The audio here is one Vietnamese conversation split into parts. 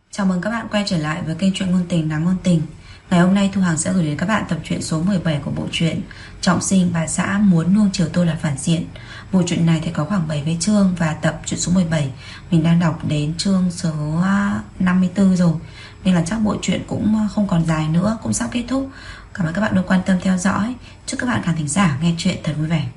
Chào mừng các bạn quay trở lại với kênh truyện ngôn tình Nắng Ngôn Tình. Ngày hôm nay Thu Hằng sẽ gửi đến các bạn tập truyện số 17 của bộ truyện Trọng Sinh Bà Xã Muốn Nuông Chiều Tôi Là Phản Diện. Bộ truyện này thì có khoảng 70 chương và tập truyện số 17 mình đang đọc đến chương số 54 rồi, nên là chắc bộ truyện cũng không còn dài nữa, cũng sắp kết thúc. Cảm ơn các bạn đã quan tâm theo dõi. Chúc các bạn khán thính giả nghe truyện thật vui vẻ.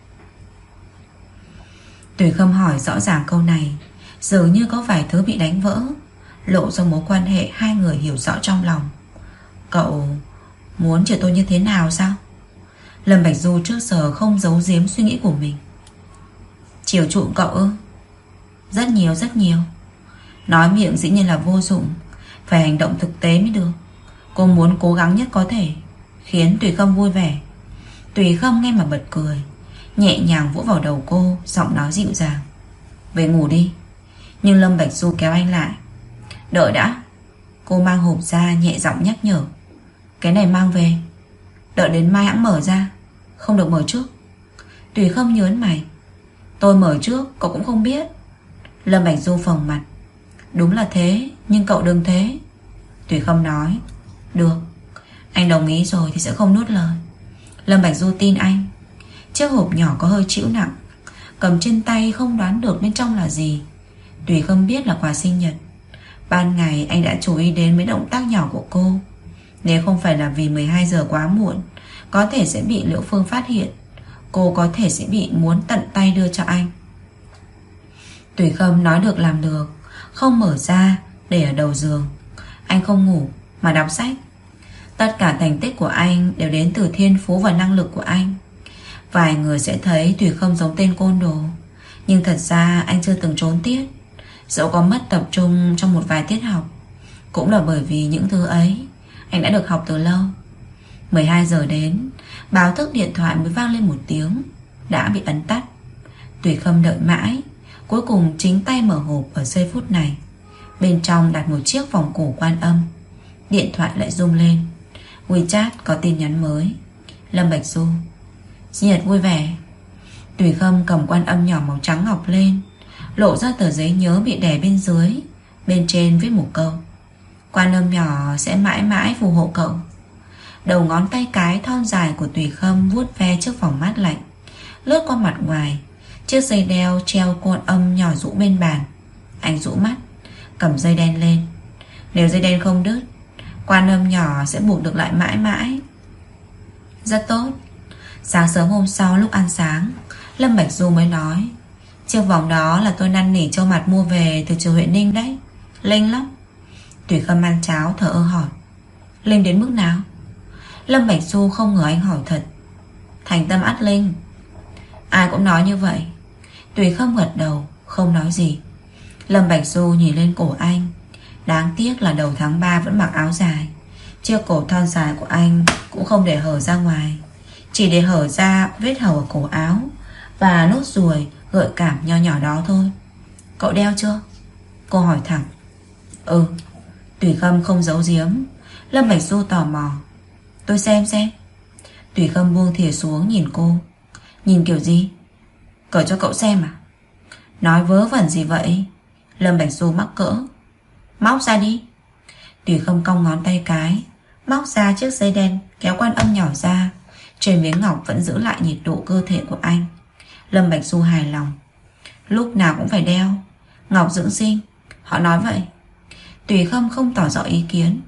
Tùy Khâm hỏi rõ ràng câu này, dường như có vài thứ bị đánh vỡ, lộ ra mối quan hệ hai người hiểu rõ trong lòng. Cậu muốn chiều tôi như thế nào sao? Lâm Bạch Du trước giờ không giấu giếm suy nghĩ của mình. Chiều chuộng cậu ư? Rất nhiều rất nhiều. Nói miệng dĩ nhiên là vô dụng, phải hành động thực tế mới được. Cô muốn cố gắng nhất có thể khiến Tùy Khâm vui vẻ. Tùy Khâm nghe mà bật cười, nhẹ nhàng vỗ vào đầu cô, giọng nói dịu dàng: về ngủ đi. Nhưng Lâm Bạch Du kéo anh lại. Đợi đã. Cô mang hộp ra, nhẹ giọng nhắc nhở: cái này mang về, đợi đến mai hãng mở ra, không được mở trước. Tùy Khâm nhớn mày: tôi mở trước cậu cũng không biết. Lâm Bạch Du phồng mặt: đúng là thế, nhưng cậu đừng thế. Tùy Khâm nói: được, anh đồng ý rồi thì sẽ không nuốt lời. Lâm Bạch Du tin anh. Chiếc hộp nhỏ có hơi trĩu nặng, cầm trên tay không đoán được bên trong là gì. Tùy Khâm biết là quà sinh nhật. Ban ngày anh đã chú ý đến mấy động tác nhỏ của cô. Nếu không phải là vì 12 giờ quá muộn, có thể sẽ bị Liễu Phương phát hiện. Cô có thể sẽ bị muốn tận tay đưa cho anh. Tùy Khâm nói được làm được, không mở ra, để ở đầu giường. Anh không ngủ mà đọc sách. Tất cả thành tích của anh đều đến từ thiên phú và năng lực của anh. Vài người sẽ thấy Tùy Khâm giống tên côn đồ, nhưng thật ra anh chưa từng trốn tiết. Dẫu có mất tập trung trong một vài tiết học, cũng là bởi vì những thứ ấy anh đã được học từ lâu. 12 giờ đến, báo thức điện thoại mới vang lên một tiếng, đã bị ấn tắt. Tùy Khâm đợi mãi, cuối cùng chính tay mở hộp ở giây phút này. Bên trong đặt một chiếc vòng cổ Quan Âm. Điện thoại lại rung lên. WeChat có tin nhắn mới: Lâm Bạch Du, sinh nhật vui vẻ. Tùy Khâm cầm Quan Âm nhỏ màu trắng ngọc lên, lộ ra tờ giấy nhớ bị đè bên dưới. Bên trên viết một câu: Quan Âm nhỏ sẽ mãi mãi phù hộ cậu. Đầu ngón tay cái thon dài của Tùy Khâm vuốt ve chiếc vòng mát lạnh, lướt qua mặt ngoài. Chiếc dây đeo treo Quan Âm nhỏ rũ bên bàn. Anh rũ mắt, cầm dây đen lên. Nếu dây đen không đứt, Quan Âm nhỏ sẽ buộc được lại mãi mãi. Rất tốt. Sáng sớm hôm sau lúc ăn sáng, Lâm Bạch Du mới nói: chiếc vòng đó là tôi năn nỉ Châu Mặt mua về từ trường huyện Ninh đấy. Linh lắm. Tùy Khâm ăn cháo thở ơ hỏi: linh đến mức nào? Lâm Bạch Du không ngờ anh hỏi thật. Thành tâm ắt linh. Ai cũng nói như vậy. Tùy Khâm gật đầu, không nói gì. Lâm Bạch Du nhìn lên cổ anh. Đáng tiếc là đầu tháng 3 vẫn mặc áo dài. Chiếc cổ thon dài của anh cũng không để hở ra ngoài, chỉ để hở ra vết hở ở cổ áo và nốt ruồi gợi cảm nho nhỏ đó thôi. Cậu đeo chưa? Cô hỏi thẳng. Ừ. Tùy Khâm không giấu giếm. Lâm Bạch Du tò mò. Tôi xem. Tùy Khâm buông thìa xuống nhìn cô. Nhìn kiểu gì? Cởi cho cậu xem à? Nói vớ vẩn gì vậy? Lâm Bạch Du mắc cỡ. Móc ra đi. Tùy Khâm cong ngón tay cái, móc ra chiếc dây đen, kéo Quan Âm nhỏ ra. Trên miếng ngọc vẫn giữ lại nhiệt độ cơ thể của anh. Lâm Bạch Du hài lòng. Lúc nào cũng phải đeo, ngọc dưỡng sinh, họ nói vậy. Tùy Khâm không tỏ rõ ý kiến.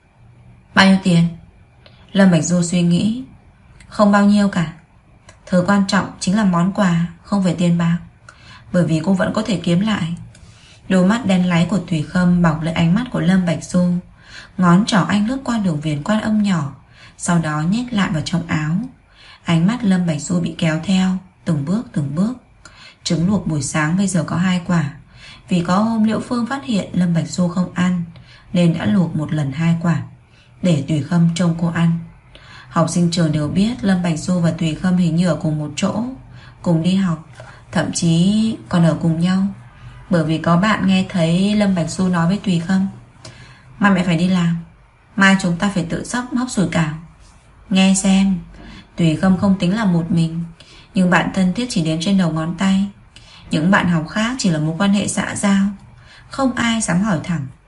Bao nhiêu tiền? Lâm Bạch Du suy nghĩ. Không bao nhiêu cả. Thứ quan trọng chính là món quà, không phải tiền bạc. Bởi vì cô vẫn có thể kiếm lại. Đôi mắt đen láy của Tùy Khâm bọc lấy ánh mắt của Lâm Bạch Du. Ngón trỏ anh lướt qua đường viền Quan Âm nhỏ, sau đó nhét lại vào trong áo. Ánh mắt Lâm Bạch Du bị kéo theo, từng bước. Trứng luộc buổi sáng bây giờ có 2 quả. Vì có hôm Liễu Phương phát hiện Lâm Bạch Du không ăn, nên đã luộc một lần 2 quả, để Tùy Khâm trông cô ăn. Học sinh trường đều biết Lâm Bạch Du và Tùy Khâm hình như ở cùng một chỗ, cùng đi học, thậm chí còn ở cùng nhau. Bởi vì có bạn nghe thấy Lâm Bạch Du nói với Tùy Khâm: mai mẹ phải đi làm, mai chúng ta phải tự sắp hấp sủi cảo. Nghe xem, Tùy Khâm không tính là một mình, nhưng bạn thân thiết chỉ đếm trên đầu ngón tay. Những bạn học khác chỉ là mối quan hệ xã giao, không ai dám hỏi thẳng.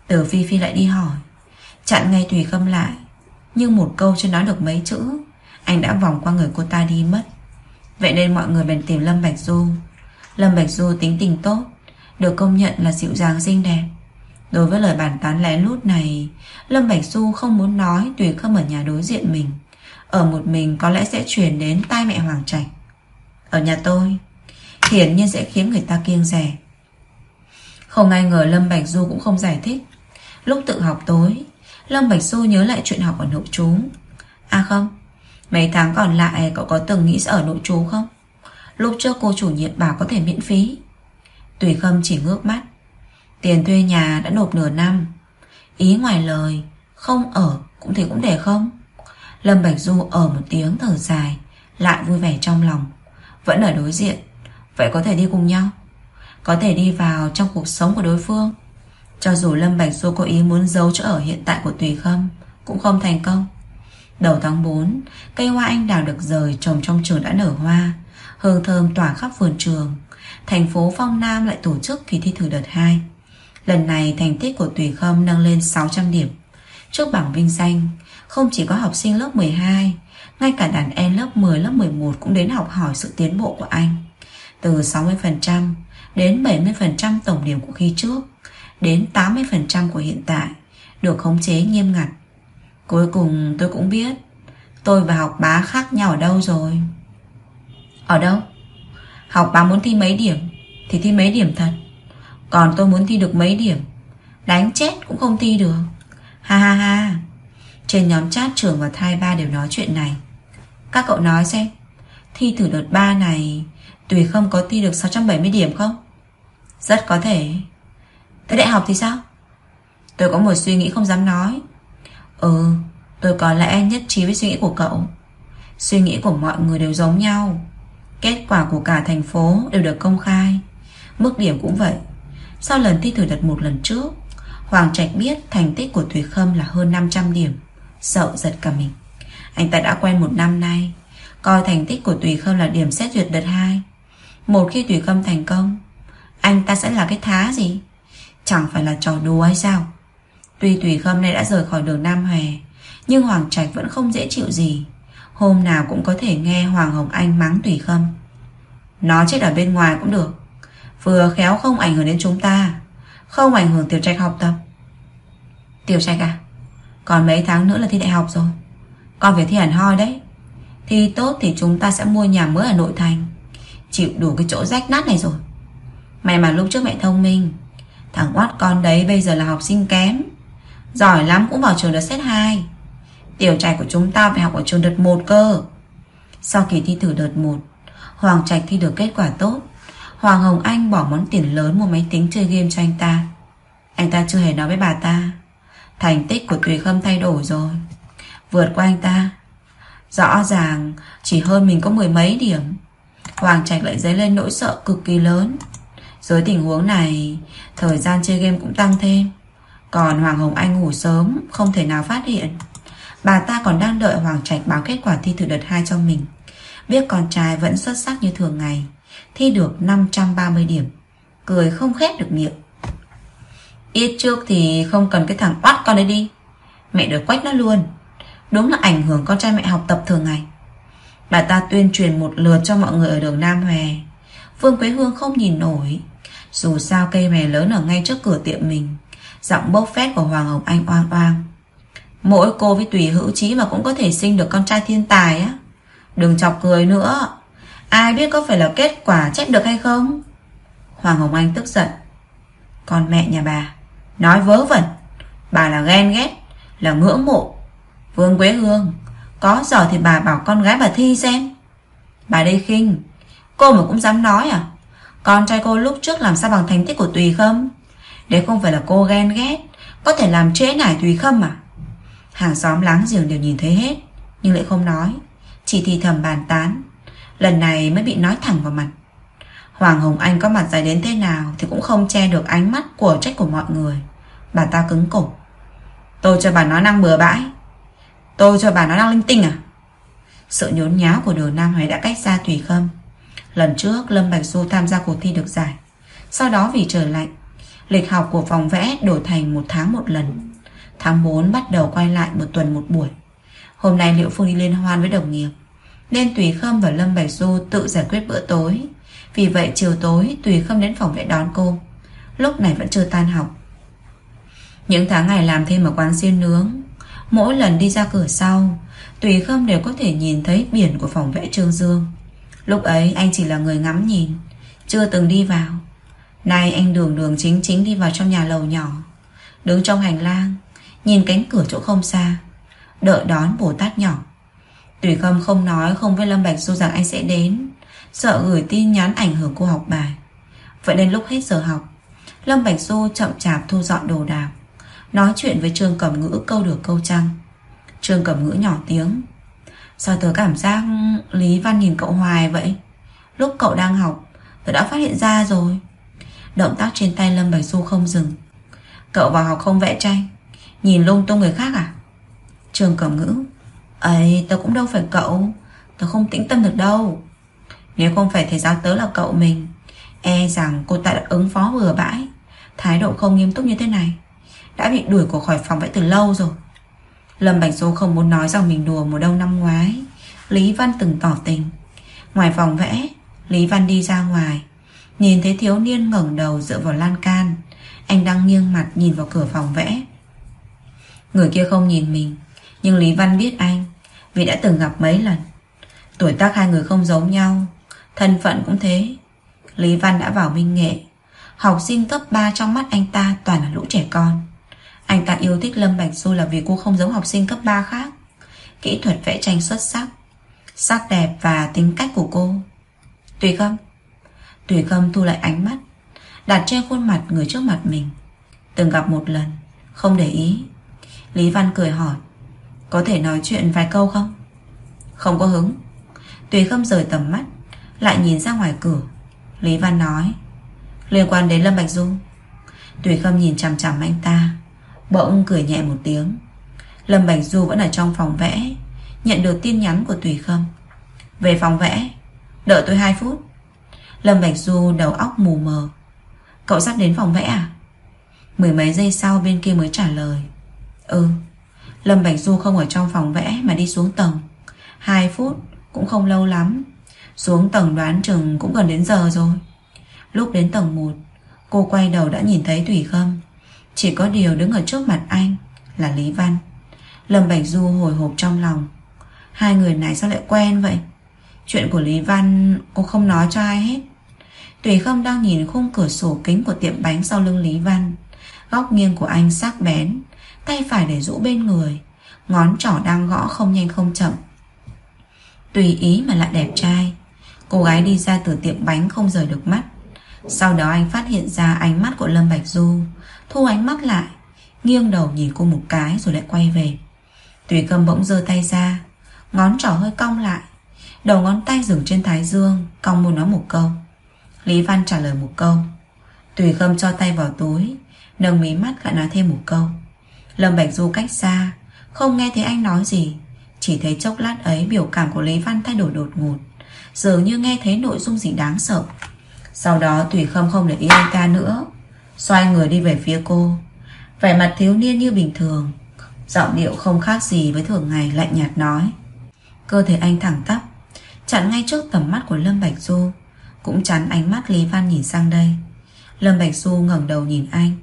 Từ Phi Phi lại đi hỏi, chặn ngay Tùy Khâm lại. Nhưng một câu chưa nói được mấy chữ, anh đã vòng qua người cô ta đi mất. Vậy nên mọi người bèn tìm Lâm Bạch Du. Lâm Bạch Du tính tình tốt, được công nhận là dịu dàng xinh đẹp. Đối với lời bàn tán lén lút này, Lâm Bạch Du không muốn nói Tùy Khâm ở nhà đối diện mình. Ở một mình có lẽ sẽ truyền đến tai mẹ Hoàng Trạch. Ở nhà tôi hiển nhiên sẽ khiến người ta kiêng dè. Không ai ngờ Lâm Bạch Du cũng không giải thích. Lúc tự học tối, Lâm Bạch Du nhớ lại chuyện học ở nội trú. À không, mấy tháng còn lại cậu có từng nghĩ sẽ ở nội trú không? Lúc trước cô chủ nhiệm bảo có thể miễn phí. Tùy Khâm chỉ ngước mắt. Tiền thuê nhà đã nộp nửa năm. Ý ngoài lời không ở cũng thì cũng để không. Lâm Bạch Du ở một tiếng thở dài, lại vui vẻ trong lòng. Vẫn ở đối diện, vậy có thể đi cùng nhau, có thể đi vào trong cuộc sống của đối phương. Cho dù Lâm Bạch Du có ý muốn giấu chỗ ở hiện tại của Tùy Khâm, cũng không thành công. Đầu tháng 4, cây hoa anh đào được rời trồng trong trường đã nở hoa, hương thơm tỏa khắp vườn trường. Thành phố Phong Nam lại tổ chức kỳ thi thử đợt 2. Lần này thành tích của Tùy Khâm nâng lên 600 điểm. Trước bảng vinh danh, không chỉ có học sinh lớp 12, ngay cả đàn em lớp 10, lớp 11 cũng đến học hỏi sự tiến bộ của anh. Từ 60% đến 70% tổng điểm của khi trước, đến 80% của hiện tại, được khống chế nghiêm ngặt. Cuối cùng tôi cũng biết tôi và học bá khác nhau ở đâu rồi. Ở đâu? Học bá muốn thi mấy điểm thì thi mấy điểm thật. Còn tôi muốn thi được mấy điểm, đánh chết cũng không thi được. Ha ha ha. Trên nhóm chat trường và thai ba đều nói chuyện này. Các cậu nói xem, thi thử đợt 3 này Tùy Khâm có thi được 670 điểm không? Rất có thể. Thế đại học thì sao? Tôi có một suy nghĩ không dám nói. Tôi có lẽ nhất trí với suy nghĩ của cậu. Suy nghĩ của mọi người đều giống nhau. Kết quả của cả thành phố đều được công khai, mức điểm cũng vậy. Sau lần thi thử đợt 1 lần trước, Hoàng Trạch biết thành tích của Tùy Khâm là hơn 500 điểm, sợ giật cả mình. Anh ta đã quen một năm nay, coi thành tích của Tùy Khâm là điểm xét duyệt đợt 2. Một khi Tùy Khâm thành công, anh ta sẽ là cái thá gì? Chẳng phải là trò đùa hay sao? Tuy Tùy Khâm này đã rời khỏi đường Nam Hòe, nhưng Hoàng Trạch vẫn không dễ chịu gì. Hôm nào cũng có thể nghe Hoàng Hồng Anh mắng Tùy Khâm. Nó chết ở bên ngoài cũng được, vừa khéo không ảnh hưởng đến chúng ta, không ảnh hưởng Tiểu Trạch học tập. Tiểu Trạch à, còn mấy tháng nữa là thi đại học rồi, con phải thi hẳn hoi đấy. Thi tốt thì chúng ta sẽ mua nhà mới ở nội thành, chịu đủ cái chỗ rách nát này rồi. May mà lúc trước mẹ thông minh. Thằng oát con đấy bây giờ là học sinh kém, giỏi lắm cũng vào trường đợt xét 2. Tiểu Trạch của chúng ta phải học ở trường đợt 1 cơ. Sau kỳ thi thử đợt 1, Hoàng Trạch thi được kết quả tốt. Hoàng Hồng Anh bỏ món tiền lớn mua máy tính chơi game cho anh ta. Anh ta chưa hề nói với bà ta. Thành tích của Tùy Khâm thay đổi rồi, vượt qua anh ta. Rõ ràng chỉ hơn mình có 10 mấy điểm. Hoàng Trạch lại dấy lên nỗi sợ cực kỳ lớn. Dưới tình huống này, thời gian chơi game cũng tăng thêm. Còn Hoàng Hồng Anh ngủ sớm, không thể nào phát hiện. Bà ta còn đang đợi Hoàng Trạch báo kết quả thi thử đợt 2 cho mình. Biết con trai vẫn xuất sắc như thường ngày, thi được 530 điểm, cười không khép được miệng. Ít trước thì không cần cái thằng oát con ấy đi, mẹ đuổi quách nó luôn. Đúng là ảnh hưởng con trai mẹ học tập thường ngày. Bà ta tuyên truyền một lượt cho mọi người ở đường Nam Hòe. Vương Quế Hương không nhìn nổi. Dù sao cây mè lớn ở ngay trước cửa tiệm mình. Giọng bốc phét của Hoàng Hồng Anh oang oang. Mỗi cô với Tùy Hữu Chí mà cũng có thể sinh được con trai thiên tài á. Đừng chọc cười nữa. Ai biết có phải là kết quả chép được hay không? Hoàng Hồng Anh tức giận. Con mẹ nhà bà nói vớ vẩn. Bà là ghen ghét, là ngưỡng mộ. Vương Quế Hương, có giờ thì bà bảo con gái bà thi xem. Bà đây khinh, cô mà cũng dám nói à? Con trai cô lúc trước làm sao bằng thành tích của Tùy Khâm? Đấy không phải là cô ghen ghét, có thể làm trễ nải Tùy Khâm à? Hàng xóm láng giềng đều nhìn thấy hết, nhưng lại không nói, chỉ thì thầm bàn tán. Lần này mới bị nói thẳng vào mặt. Hoàng Hồng Anh có mặt dày đến thế nào thì cũng không che được ánh mắt của trách của mọi người. Bà ta cứng cổ. Tôi cho bà nói năng bừa bãi, tôi cho bà nói năng linh tinh à? Sự nhốn nháo của đường Nam Huế đã cách xa Tùy Khâm. Lần trước Lâm Bạch Du tham gia cuộc thi được giải, sau đó vì trời lạnh, Lịch học của phòng vẽ đổi thành 1 tháng 1 lần. Tháng 4 bắt đầu quay lại 1 tuần 1 buổi. Hôm nay Liễu Phương đi liên hoan với đồng nghiệp, nên Tùy Khâm và Lâm Bạch Du tự giải quyết bữa tối. Vì vậy chiều tối Tùy Khâm đến phòng vẽ đón cô. Lúc này vẫn chưa tan học. Những tháng ngày làm thêm ở quán xiên nướng, mỗi lần đi ra cửa sau, Tùy Khâm đều có thể nhìn thấy biển của phòng vẽ Trương Dương. Lúc ấy anh chỉ là người ngắm nhìn, chưa từng đi vào. Nay anh đường đường chính chính đi vào trong nhà lầu nhỏ, đứng trong hành lang, nhìn cánh cửa chỗ không xa, đợi đón Bồ Tát nhỏ. Tùy Khâm không nói không với Lâm Bạch Du rằng anh sẽ đến, sợ gửi tin nhắn ảnh hưởng cô học bài. Vậy nên lúc hết giờ học, Lâm Bạch Du chậm chạp thu dọn đồ đạc, nói chuyện với Trương Cẩm Ngữ câu được câu trăng. Trương Cẩm Ngữ nhỏ tiếng: sao tớ cảm giác Lý Văn nhìn cậu hoài vậy? Lúc cậu đang học, tớ đã phát hiện ra rồi. Động tác trên tay Lâm Bạch Du không dừng. Cậu vào học không vẽ tranh, nhìn lung tung người khác à? Trương Cẩm Ngữ: ấy, tớ cũng đâu phải cậu, tớ không tĩnh tâm được đâu. Nếu không phải thầy giáo tớ là cậu mình, e rằng cô ta đã ứng phó bừa bãi, thái độ không nghiêm túc như thế này, đã bị đuổi của khỏi phòng vẽ từ lâu rồi. Lâm Bạch Du không muốn nói rằng mình đùa mùa đông năm ngoái Lý Văn từng tỏ tình. Ngoài phòng vẽ, Lý Văn đi ra ngoài, nhìn thấy thiếu niên ngẩng đầu dựa vào lan can. Anh đang nghiêng mặt nhìn vào cửa phòng vẽ. Người kia không nhìn mình, nhưng Lý Văn biết anh, vì đã từng gặp mấy lần. Tuổi tác hai người không giống nhau, thân phận cũng thế. Lý Văn đã vào Minh Nghệ, học sinh cấp 3 trong mắt anh ta toàn là lũ trẻ con. Anh ta yêu thích Lâm Bạch Du là vì cô không giống học sinh cấp 3 khác. Kỹ thuật vẽ tranh xuất sắc, sắc đẹp và tính cách của cô. Tùy Khâm. Tùy Khâm thu lại ánh mắt, đặt trên khuôn mặt người trước mặt mình. Từng gặp một lần, không để ý. Lý Văn cười hỏi: có thể nói chuyện vài câu không? Không có hứng. Tùy Khâm rời tầm mắt, lại nhìn ra ngoài cửa. Lý Văn nói: liên quan đến Lâm Bạch Du. Tùy Khâm nhìn chằm chằm anh ta, bỗng cười nhẹ một tiếng. Lâm Bạch Du vẫn ở trong phòng vẽ, nhận được tin nhắn của Tùy Khâm: về phòng vẽ, đợi tôi 2 phút. Lâm Bạch Du đầu óc mù mờ: cậu sắp đến phòng vẽ à? Mười mấy giây sau bên kia mới trả lời: ừ. Lâm Bạch Du không ở trong phòng vẽ mà đi xuống tầng. 2 phút cũng không lâu lắm. Xuống tầng đoán chừng cũng gần đến giờ rồi. Lúc đến tầng 1, cô quay đầu đã nhìn thấy Tùy Khâm. Chỉ có điều đứng ở trước mặt anh là Lý Văn. Lâm Bạch Du hồi hộp trong lòng. Hai người này sao lại quen vậy? Chuyện của Lý Văn cô không nói cho ai hết. Tùy Khâm đang nhìn khung cửa sổ kính của tiệm bánh sau lưng Lý Văn. Góc nghiêng của anh sắc bén, tay phải để rũ bên người, ngón trỏ đang gõ không nhanh không chậm. Tùy ý mà lại đẹp trai. Cô gái đi ra từ tiệm bánh không rời được mắt. Sau đó anh phát hiện ra ánh mắt của Lâm Bạch Du, thu ánh mắt lại, nghiêng đầu nhìn cô một cái rồi lại quay về. Tùy Khâm bỗng giơ tay ra, ngón trỏ hơi cong lại, đầu ngón tay dừng trên thái dương, cong môi nói một câu. Lý Văn trả lời một câu. Tùy Khâm cho tay vào túi, nâng mí mắt lại nói thêm một câu. Lâm Bạch Du cách xa, không nghe thấy anh nói gì, chỉ thấy chốc lát ấy biểu cảm của Lý Văn thay đổi đột ngột, dường như nghe thấy nội dung gì đáng sợ. Sau đó Tùy Khâm không để ý anh ta nữa, xoay người đi về phía cô, vẻ mặt thiếu niên như bình thường, giọng điệu không khác gì với thường ngày, lạnh nhạt nói. Cơ thể anh thẳng tắp, chặn ngay trước tầm mắt của Lâm Bạch Du, cũng chắn ánh mắt Lý Văn nhìn sang đây. Lâm Bạch Du ngẩng đầu nhìn anh.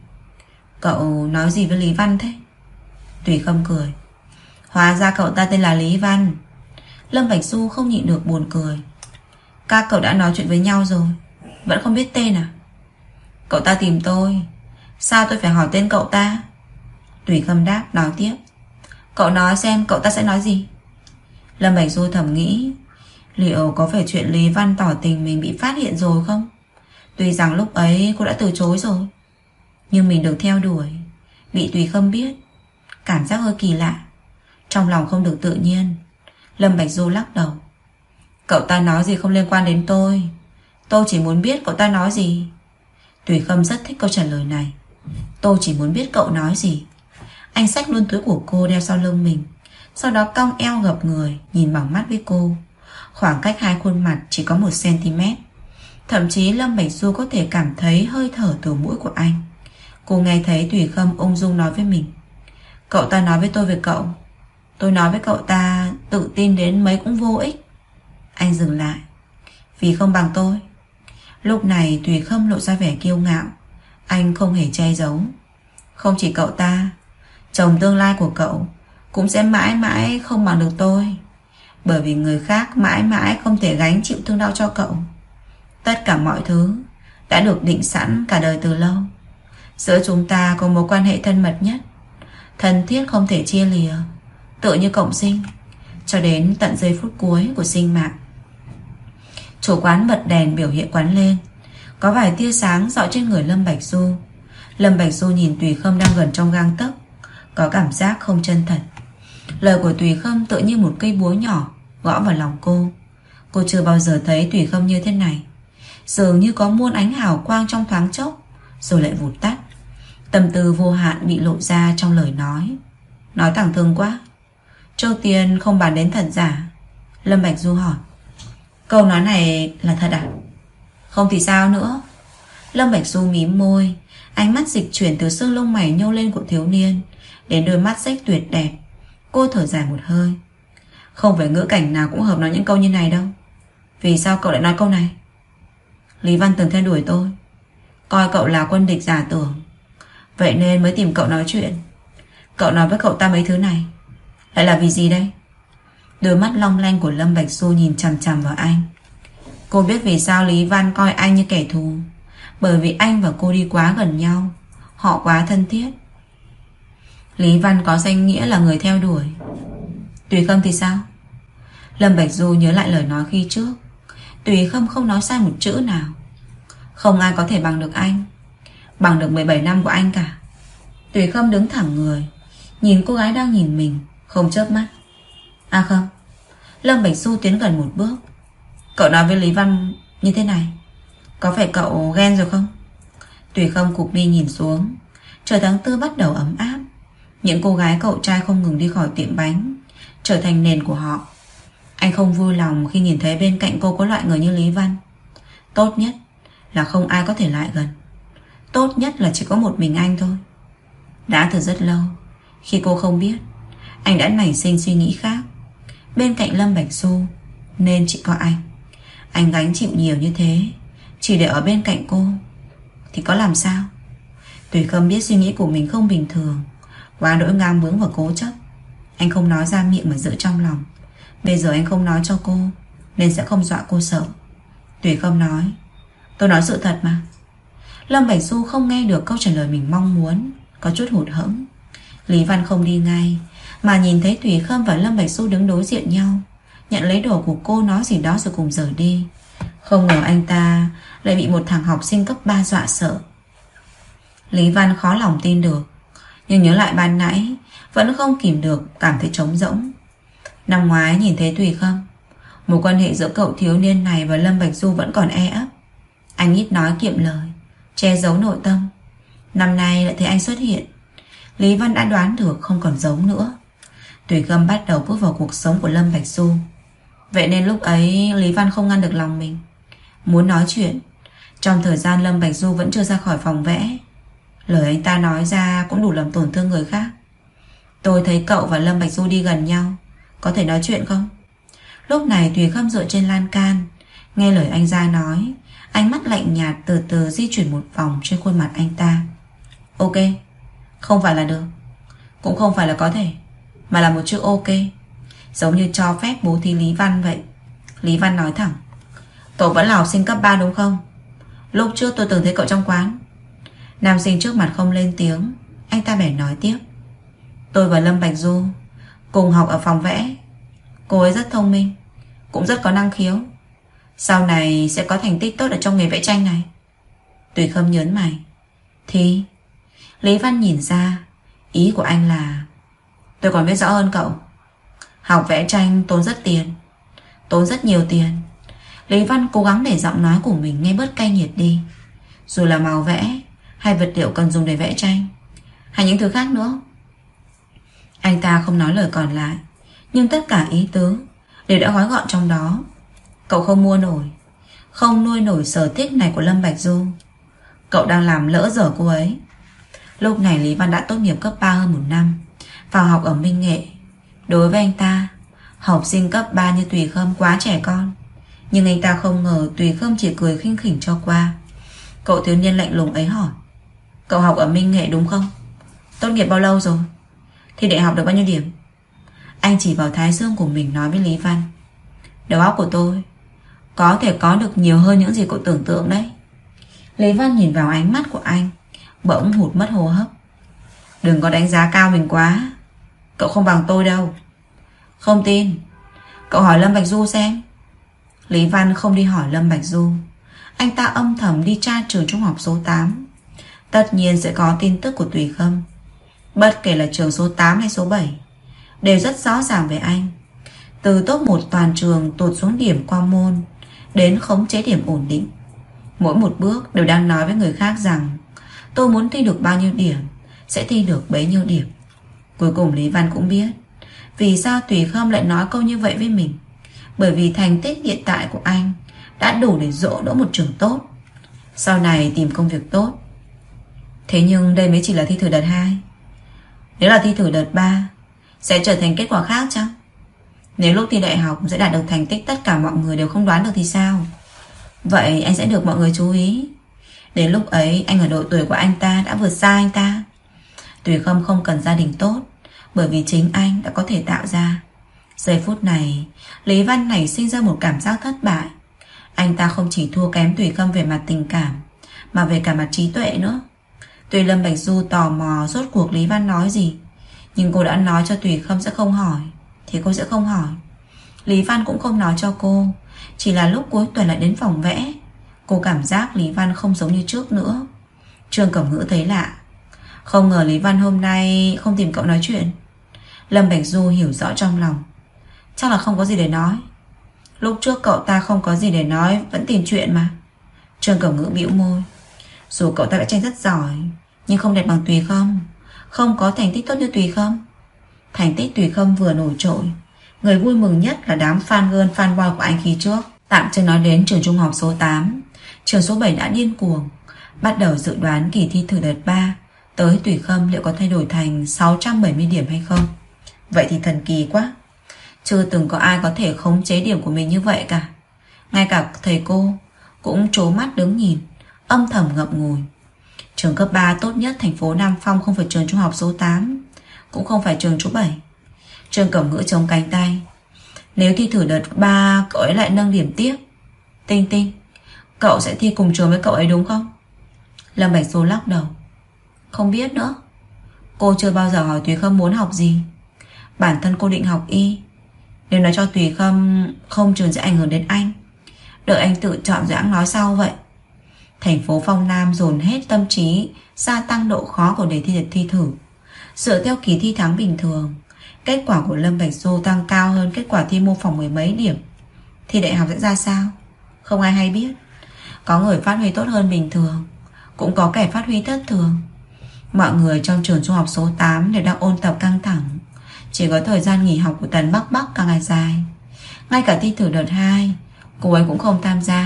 Cậu nói gì với Lý Văn thế? Tùy Khâm cười. Hóa ra cậu ta tên là Lý Văn. Lâm Bạch Du không nhịn được buồn cười. Các cậu đã nói chuyện với nhau rồi, vẫn không biết tên à? Cậu ta tìm tôi, sao tôi phải hỏi tên cậu ta? Tùy Khâm đáp, nói tiếp. Cậu nói xem cậu ta sẽ nói gì? Lâm Bạch Du thầm nghĩ, liệu có phải chuyện Lý Văn tỏ tình mình bị phát hiện rồi không? Tuy rằng lúc ấy cô đã từ chối rồi, nhưng mình được theo đuổi, bị Tùy Khâm biết, cảm giác hơi kỳ lạ, trong lòng không được tự nhiên. Lâm Bạch Du lắc đầu. Cậu ta nói gì không liên quan đến tôi chỉ muốn biết cậu ta nói gì. Tùy Khâm rất thích câu trả lời này. Tôi chỉ muốn biết cậu nói gì. Anh xách luôn túi của cô đeo sau lưng mình, sau đó cong eo gập người nhìn bằng mắt với cô. Khoảng cách hai khuôn mặt chỉ có 1 cm. Thậm chí Lâm Bạch Du có thể cảm thấy hơi thở từ mũi của anh. Cô nghe thấy Thủy Khâm ung dung nói với mình: cậu ta nói với tôi về cậu. Tôi nói với cậu ta tự tin đến mấy cũng vô ích. Anh dừng lại. Vì không bằng tôi. Lúc này Thủy Khâm lộ ra vẻ kiêu ngạo. Anh không hề che giấu. Không chỉ cậu ta, chồng tương lai của cậu cũng sẽ mãi mãi không bằng được tôi. Bởi vì người khác mãi mãi không thể gánh chịu thương đau cho cậu. Tất cả mọi thứ đã được định sẵn cả đời từ lâu. Giữa chúng ta có mối quan hệ thân mật nhất, thân thiết không thể chia lìa, tựa như cộng sinh, cho đến tận giây phút cuối của sinh mạng. Chủ quán bật đèn biểu hiện quán lên. Có vài tia sáng rọi trên người Lâm Bạch Du. Lâm Bạch Du nhìn Tùy Khâm đang gần trong gang tấc, có cảm giác không chân thật. Lời của Tùy Khâm tựa như một cây búa nhỏ gõ vào lòng cô. Cô chưa bao giờ thấy Tùy Khâm như thế này. Dường như có muôn ánh hào quang trong thoáng chốc, rồi lại vụt tắt. Tâm tư vô hạn bị lộ ra trong lời nói. Nói thẳng thừng quá. Châu Tiền không bàn đến thật giả? Lâm Bạch Du hỏi. Câu nói này là thật à? Không thì sao nữa? Lâm Bạch Du mím môi. Ánh mắt dịch chuyển từ xương lông mày nhô lên của thiếu niên đến đôi mắt rách tuyệt đẹp. Cô thở dài một hơi. Không phải ngữ cảnh nào cũng hợp nói những câu như này đâu. Vì sao cậu lại nói câu này? Lý Văn từng theo đuổi tôi, coi cậu là quân địch giả tưởng, vậy nên mới tìm cậu nói chuyện. Cậu nói với cậu ta mấy thứ này lại là vì gì đây? Đôi mắt long lanh của Lâm Bạch Du nhìn chằm chằm vào anh. Cô biết vì sao Lý Văn coi anh như kẻ thù. Bởi vì anh và cô đi quá gần nhau, họ quá thân thiết. Lý Văn có danh nghĩa là người theo đuổi. Tùy Khâm thì sao? Lâm Bạch Du nhớ lại lời nói khi trước. Tùy Khâm không nói sai một chữ nào. Không ai có thể bằng được anh, bằng được 17 năm của anh cả. Tùy Khâm đứng thẳng người, nhìn cô gái đang nhìn mình, không chớp mắt. À không. Lâm Bạch Du tiến gần một bước. Cậu nói với Lý Văn như thế này, có phải cậu ghen rồi không? Tùy Khâm cụp mi nhìn xuống. Trời tháng 4 bắt đầu ấm áp. Những cô gái cậu trai không ngừng đi khỏi tiệm bánh, trở thành nền của họ. Anh không vui lòng khi nhìn thấy bên cạnh cô có loại người như Lý Văn. Tốt nhất là không ai có thể lại gần. Tốt nhất là chỉ có một mình anh thôi. Đã từ rất lâu, khi cô không biết, anh đã nảy sinh suy nghĩ khác. Bên cạnh Lâm Bạch Du nên chỉ có anh. Anh gánh chịu nhiều như thế chỉ để ở bên cạnh cô thì có làm sao? Tùy Khâm biết suy nghĩ của mình không bình thường, quá đỗi ngang bướng và cố chấp. Anh không nói ra miệng mà giữ trong lòng. Bây giờ anh không nói cho cô nên sẽ không dọa cô sợ. Tùy Khâm nói, tôi nói sự thật mà. Lâm Bạch Du không nghe được câu trả lời mình mong muốn, có chút hụt hẫng. Lý Văn không đi ngay, mà nhìn thấy Tùy Khâm và Lâm Bạch Du đứng đối diện nhau, nhận lấy đồ của cô, nói gì đó rồi cùng rời đi. Không ngờ anh ta lại bị một thằng học sinh cấp 3 dọa sợ. Lý Văn khó lòng tin được, nhưng nhớ lại ban nãy vẫn không kìm được cảm thấy trống rỗng. Năm ngoái nhìn thấy Tùy Khâm, mối quan hệ giữa cậu thiếu niên này và Lâm Bạch Du vẫn còn e ấp. Anh ít nói kiệm lời, che giấu nội tâm. Năm nay lại thấy anh xuất hiện, Lý Văn đã đoán được không còn giấu nữa. Tùy Khâm bắt đầu bước vào cuộc sống của Lâm Bạch Du. Vậy nên lúc ấy Lý Văn không ngăn được lòng mình, muốn nói chuyện. Trong thời gian Lâm Bạch Du vẫn chưa ra khỏi phòng vẽ, lời anh ta nói ra cũng đủ làm tổn thương người khác. Tôi thấy cậu và Lâm Bạch Du đi gần nhau, có thể nói chuyện không? Lúc này Tùy Khâm dựa trên lan can, nghe lời anh ra nói. Ánh mắt lạnh nhạt từ từ di chuyển một vòng trên khuôn mặt anh ta. Ok, không phải là được, cũng không phải là có thể, mà là một chữ ok, giống như cho phép bố thí Lý Văn vậy. Lý Văn nói thẳng, cậu vẫn là học sinh cấp 3 đúng không? Lúc trước tôi từng thấy cậu trong quán. Nam sinh trước mặt không lên tiếng. Anh ta bèn nói tiếp, tôi và Lâm Bạch Du cùng học ở phòng vẽ. Cô ấy rất thông minh, cũng rất có năng khiếu, sau này sẽ có thành tích tốt ở trong nghề vẽ tranh này. Tùy Khâm nhớn mày. Thì Lý Văn nhìn ra ý của anh là, tôi còn biết rõ hơn cậu. Học vẽ tranh tốn rất tiền, tốn rất nhiều tiền. Lý Văn cố gắng để giọng nói của mình nghe bớt cay nghiệt đi. Dù là màu vẽ hay vật liệu cần dùng để vẽ tranh, hay những thứ khác nữa. Anh ta không nói lời còn lại, nhưng tất cả ý tứ đều đã gói gọn trong đó. Cậu không mua nổi, không nuôi nổi sở thích này của Lâm Bạch Du. Cậu đang làm lỡ dở cô ấy. Lúc này Lý Văn đã tốt nghiệp cấp 3 hơn 1 năm, vào học ở Minh Nghệ. Đối với anh ta, học sinh cấp 3 như Tùy Khâm quá trẻ con. Nhưng anh ta không ngờ Tùy Khâm chỉ cười khinh khỉnh cho qua. Cậu thiếu niên lạnh lùng ấy hỏi: cậu học ở Minh Nghệ đúng không? Tốt nghiệp bao lâu rồi? Thi đại học được bao nhiêu điểm? Anh chỉ vào thái dương của mình nói với Lý Văn: đầu óc của tôi có thể có được nhiều hơn những gì cậu tưởng tượng đấy. Lý Văn nhìn vào ánh mắt của anh, bỗng hụt mất hô hấp. Đừng có đánh giá cao mình quá. Cậu không bằng tôi đâu. Không tin, cậu hỏi Lâm Bạch Du xem. Lý Văn không đi hỏi Lâm Bạch Du. Anh ta âm thầm đi tra trường trung học số 8. Tất nhiên sẽ có tin tức của Tùy Khâm. Bất kể là trường số 8 hay số 7 đều rất rõ ràng về anh. Từ top 1 toàn trường tụt xuống điểm qua môn, đến khống chế điểm ổn định. Mỗi một bước đều đang nói với người khác rằng tôi muốn thi được bao nhiêu điểm sẽ thi được bấy nhiêu điểm. Cuối cùng Lý Văn cũng biết vì sao Tùy Khâm lại nói câu như vậy với mình. Bởi vì thành tích hiện tại của anh đã đủ để dỗ đỗ một trường tốt, sau này tìm công việc tốt. Thế nhưng đây mới chỉ là thi thử đợt 2. Nếu là thi thử đợt 3 sẽ trở thành kết quả khác chăng? Nếu lúc thi đại học sẽ đạt được thành tích tất cả mọi người đều không đoán được thì sao? Vậy anh sẽ được mọi người chú ý. Đến lúc ấy anh ở độ tuổi của anh ta đã vượt xa anh ta. Tùy Khâm không cần gia đình tốt, bởi vì chính anh đã có thể tạo ra. Giây phút này Lý Văn nảy sinh ra một cảm giác thất bại. Anh ta không chỉ thua kém Tùy Khâm về mặt tình cảm, mà về cả mặt trí tuệ nữa. Tuy Lâm Bạch Du tò mò rốt cuộc Lý Văn nói gì, nhưng cô đã nói cho Tùy Khâm sẽ không hỏi thì cô sẽ không hỏi. Lý Văn cũng không nói cho cô. Chỉ là lúc cuối tuần lại đến phòng vẽ, cô cảm giác Lý Văn không giống như trước nữa. Trương Cẩm Ngữ thấy lạ. Không ngờ Lý Văn hôm nay không tìm cậu nói chuyện. Lâm Bạch Du hiểu rõ trong lòng. Chắc là không có gì để nói. Lúc trước cậu ta không có gì để nói vẫn tìm chuyện mà. Trương Cẩm Ngữ bĩu môi. Dù cậu ta đã tranh rất giỏi, nhưng không đẹp bằng Tùy Khâm, không có thành tích tốt như Tùy Khâm. Thành tích Tùy Khâm vừa nổi trội, người vui mừng nhất là đám fan girl fanboy của anh khi trước. Tạm chưa nói đến trường trung học số 8. Trường số 7 đã điên cuồng, bắt đầu dự đoán kỳ thi thử đợt 3 tới Tùy Khâm liệu có thay đổi thành 670 điểm hay không. Vậy thì thần kỳ quá. Chưa từng có ai có thể khống chế điểm của mình như vậy cả. Ngay cả thầy cô cũng trố mắt đứng nhìn, âm thầm ngậm ngùi. Trường cấp 3 tốt nhất thành phố Nam Phong không phải trường trung học số 8, cũng không phải trường số 7. Trương Cẩm Ngữ chống cánh tay. Nếu thi thử đợt 3 cậu ấy lại nâng điểm tiếp, Tinh Tinh, cậu sẽ thi cùng trường với cậu ấy đúng không? Lâm Bạch Du lắc đầu. Không biết nữa. Cô chưa bao giờ hỏi Tùy Khâm muốn học gì. Bản thân cô định học y. Nếu nói cho Tùy Khâm không, trường sẽ ảnh hưởng đến anh. Đợi anh tự chọn rồi anh nói sau vậy. Thành phố Phong Nam dồn hết tâm trí gia tăng độ khó của đề thi thử. Dựa theo kỳ thi tháng bình thường, kết quả của Lâm Bạch Du tăng cao hơn kết quả thi mô phỏng mười mấy điểm. Thi đại học sẽ ra sao? Không ai hay biết. Có người phát huy tốt hơn bình thường, cũng có kẻ phát huy thất thường. Mọi người trong trường trung học số 8 đều đang ôn tập căng thẳng. Chỉ có thời gian nghỉ học của Tần Bắc Bắc càng ngày dài. Ngay cả thi thử đợt 2 cô ấy cũng không tham gia.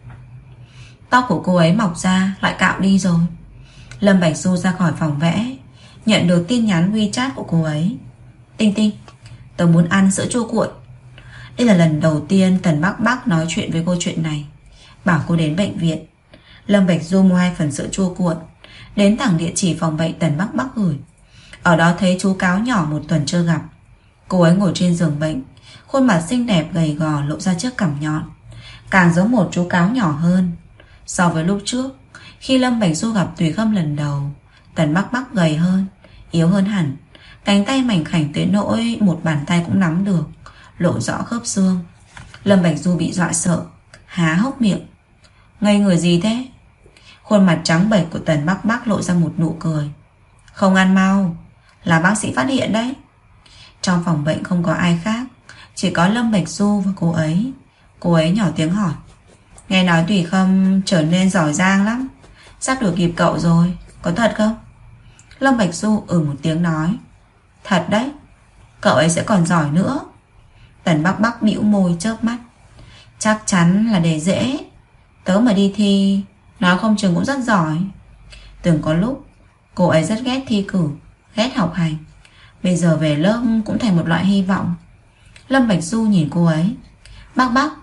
Tóc của cô ấy mọc ra lại cạo đi rồi. Lâm Bạch Du ra khỏi phòng vẽ, nhận được tin nhắn WeChat của cô ấy. Tinh Tinh, tớ muốn ăn sữa chua cuộn. Đây là lần đầu tiên Tần Bắc Bắc nói chuyện với cô chuyện này, bảo cô đến bệnh viện. Lâm Bạch Du mua 2 phần sữa chua cuộn, đến thẳng địa chỉ phòng bệnh Tần Bắc Bắc gửi. Ở đó thấy chú cáo nhỏ 1 tuần chưa gặp. Cô ấy ngồi trên giường bệnh, khuôn mặt xinh đẹp gầy gò lộ ra chiếc cằm nhọn, càng giống một chú cáo nhỏ hơn. So với lúc trước, khi Lâm Bạch Du gặp Tùy Khâm lần đầu, Tần Bắc Bắc gầy hơn, yếu hơn hẳn. Cánh tay mảnh khảnh tới nỗi một bàn tay cũng nắm được, lộ rõ khớp xương. Lâm Bạch Du bị dọa sợ, há hốc miệng. Ngây người gì thế? Khuôn mặt trắng bệch của Tần Bắc Bắc lộ ra một nụ cười. Không ăn mau, là bác sĩ phát hiện đấy. Trong phòng bệnh không có ai khác, chỉ có Lâm Bạch Du và cô ấy. Cô ấy nhỏ tiếng hỏi. Nghe nói Tùy Khâm trở nên giỏi giang lắm, sắp đuổi kịp cậu rồi, có thật không? Lâm Bạch Du một tiếng nói. Thật đấy, cậu ấy sẽ còn giỏi nữa. Tần Bắc Bắc bĩu môi chớp mắt. Chắc chắn là để dễ. Tớ mà đi thi, nói không chừng cũng rất giỏi. Từng có lúc Cô ấy rất ghét thi cử, ghét học hành. Bây giờ về lớp cũng thành một loại hy vọng. Lâm Bạch Du nhìn cô ấy. Bác bác.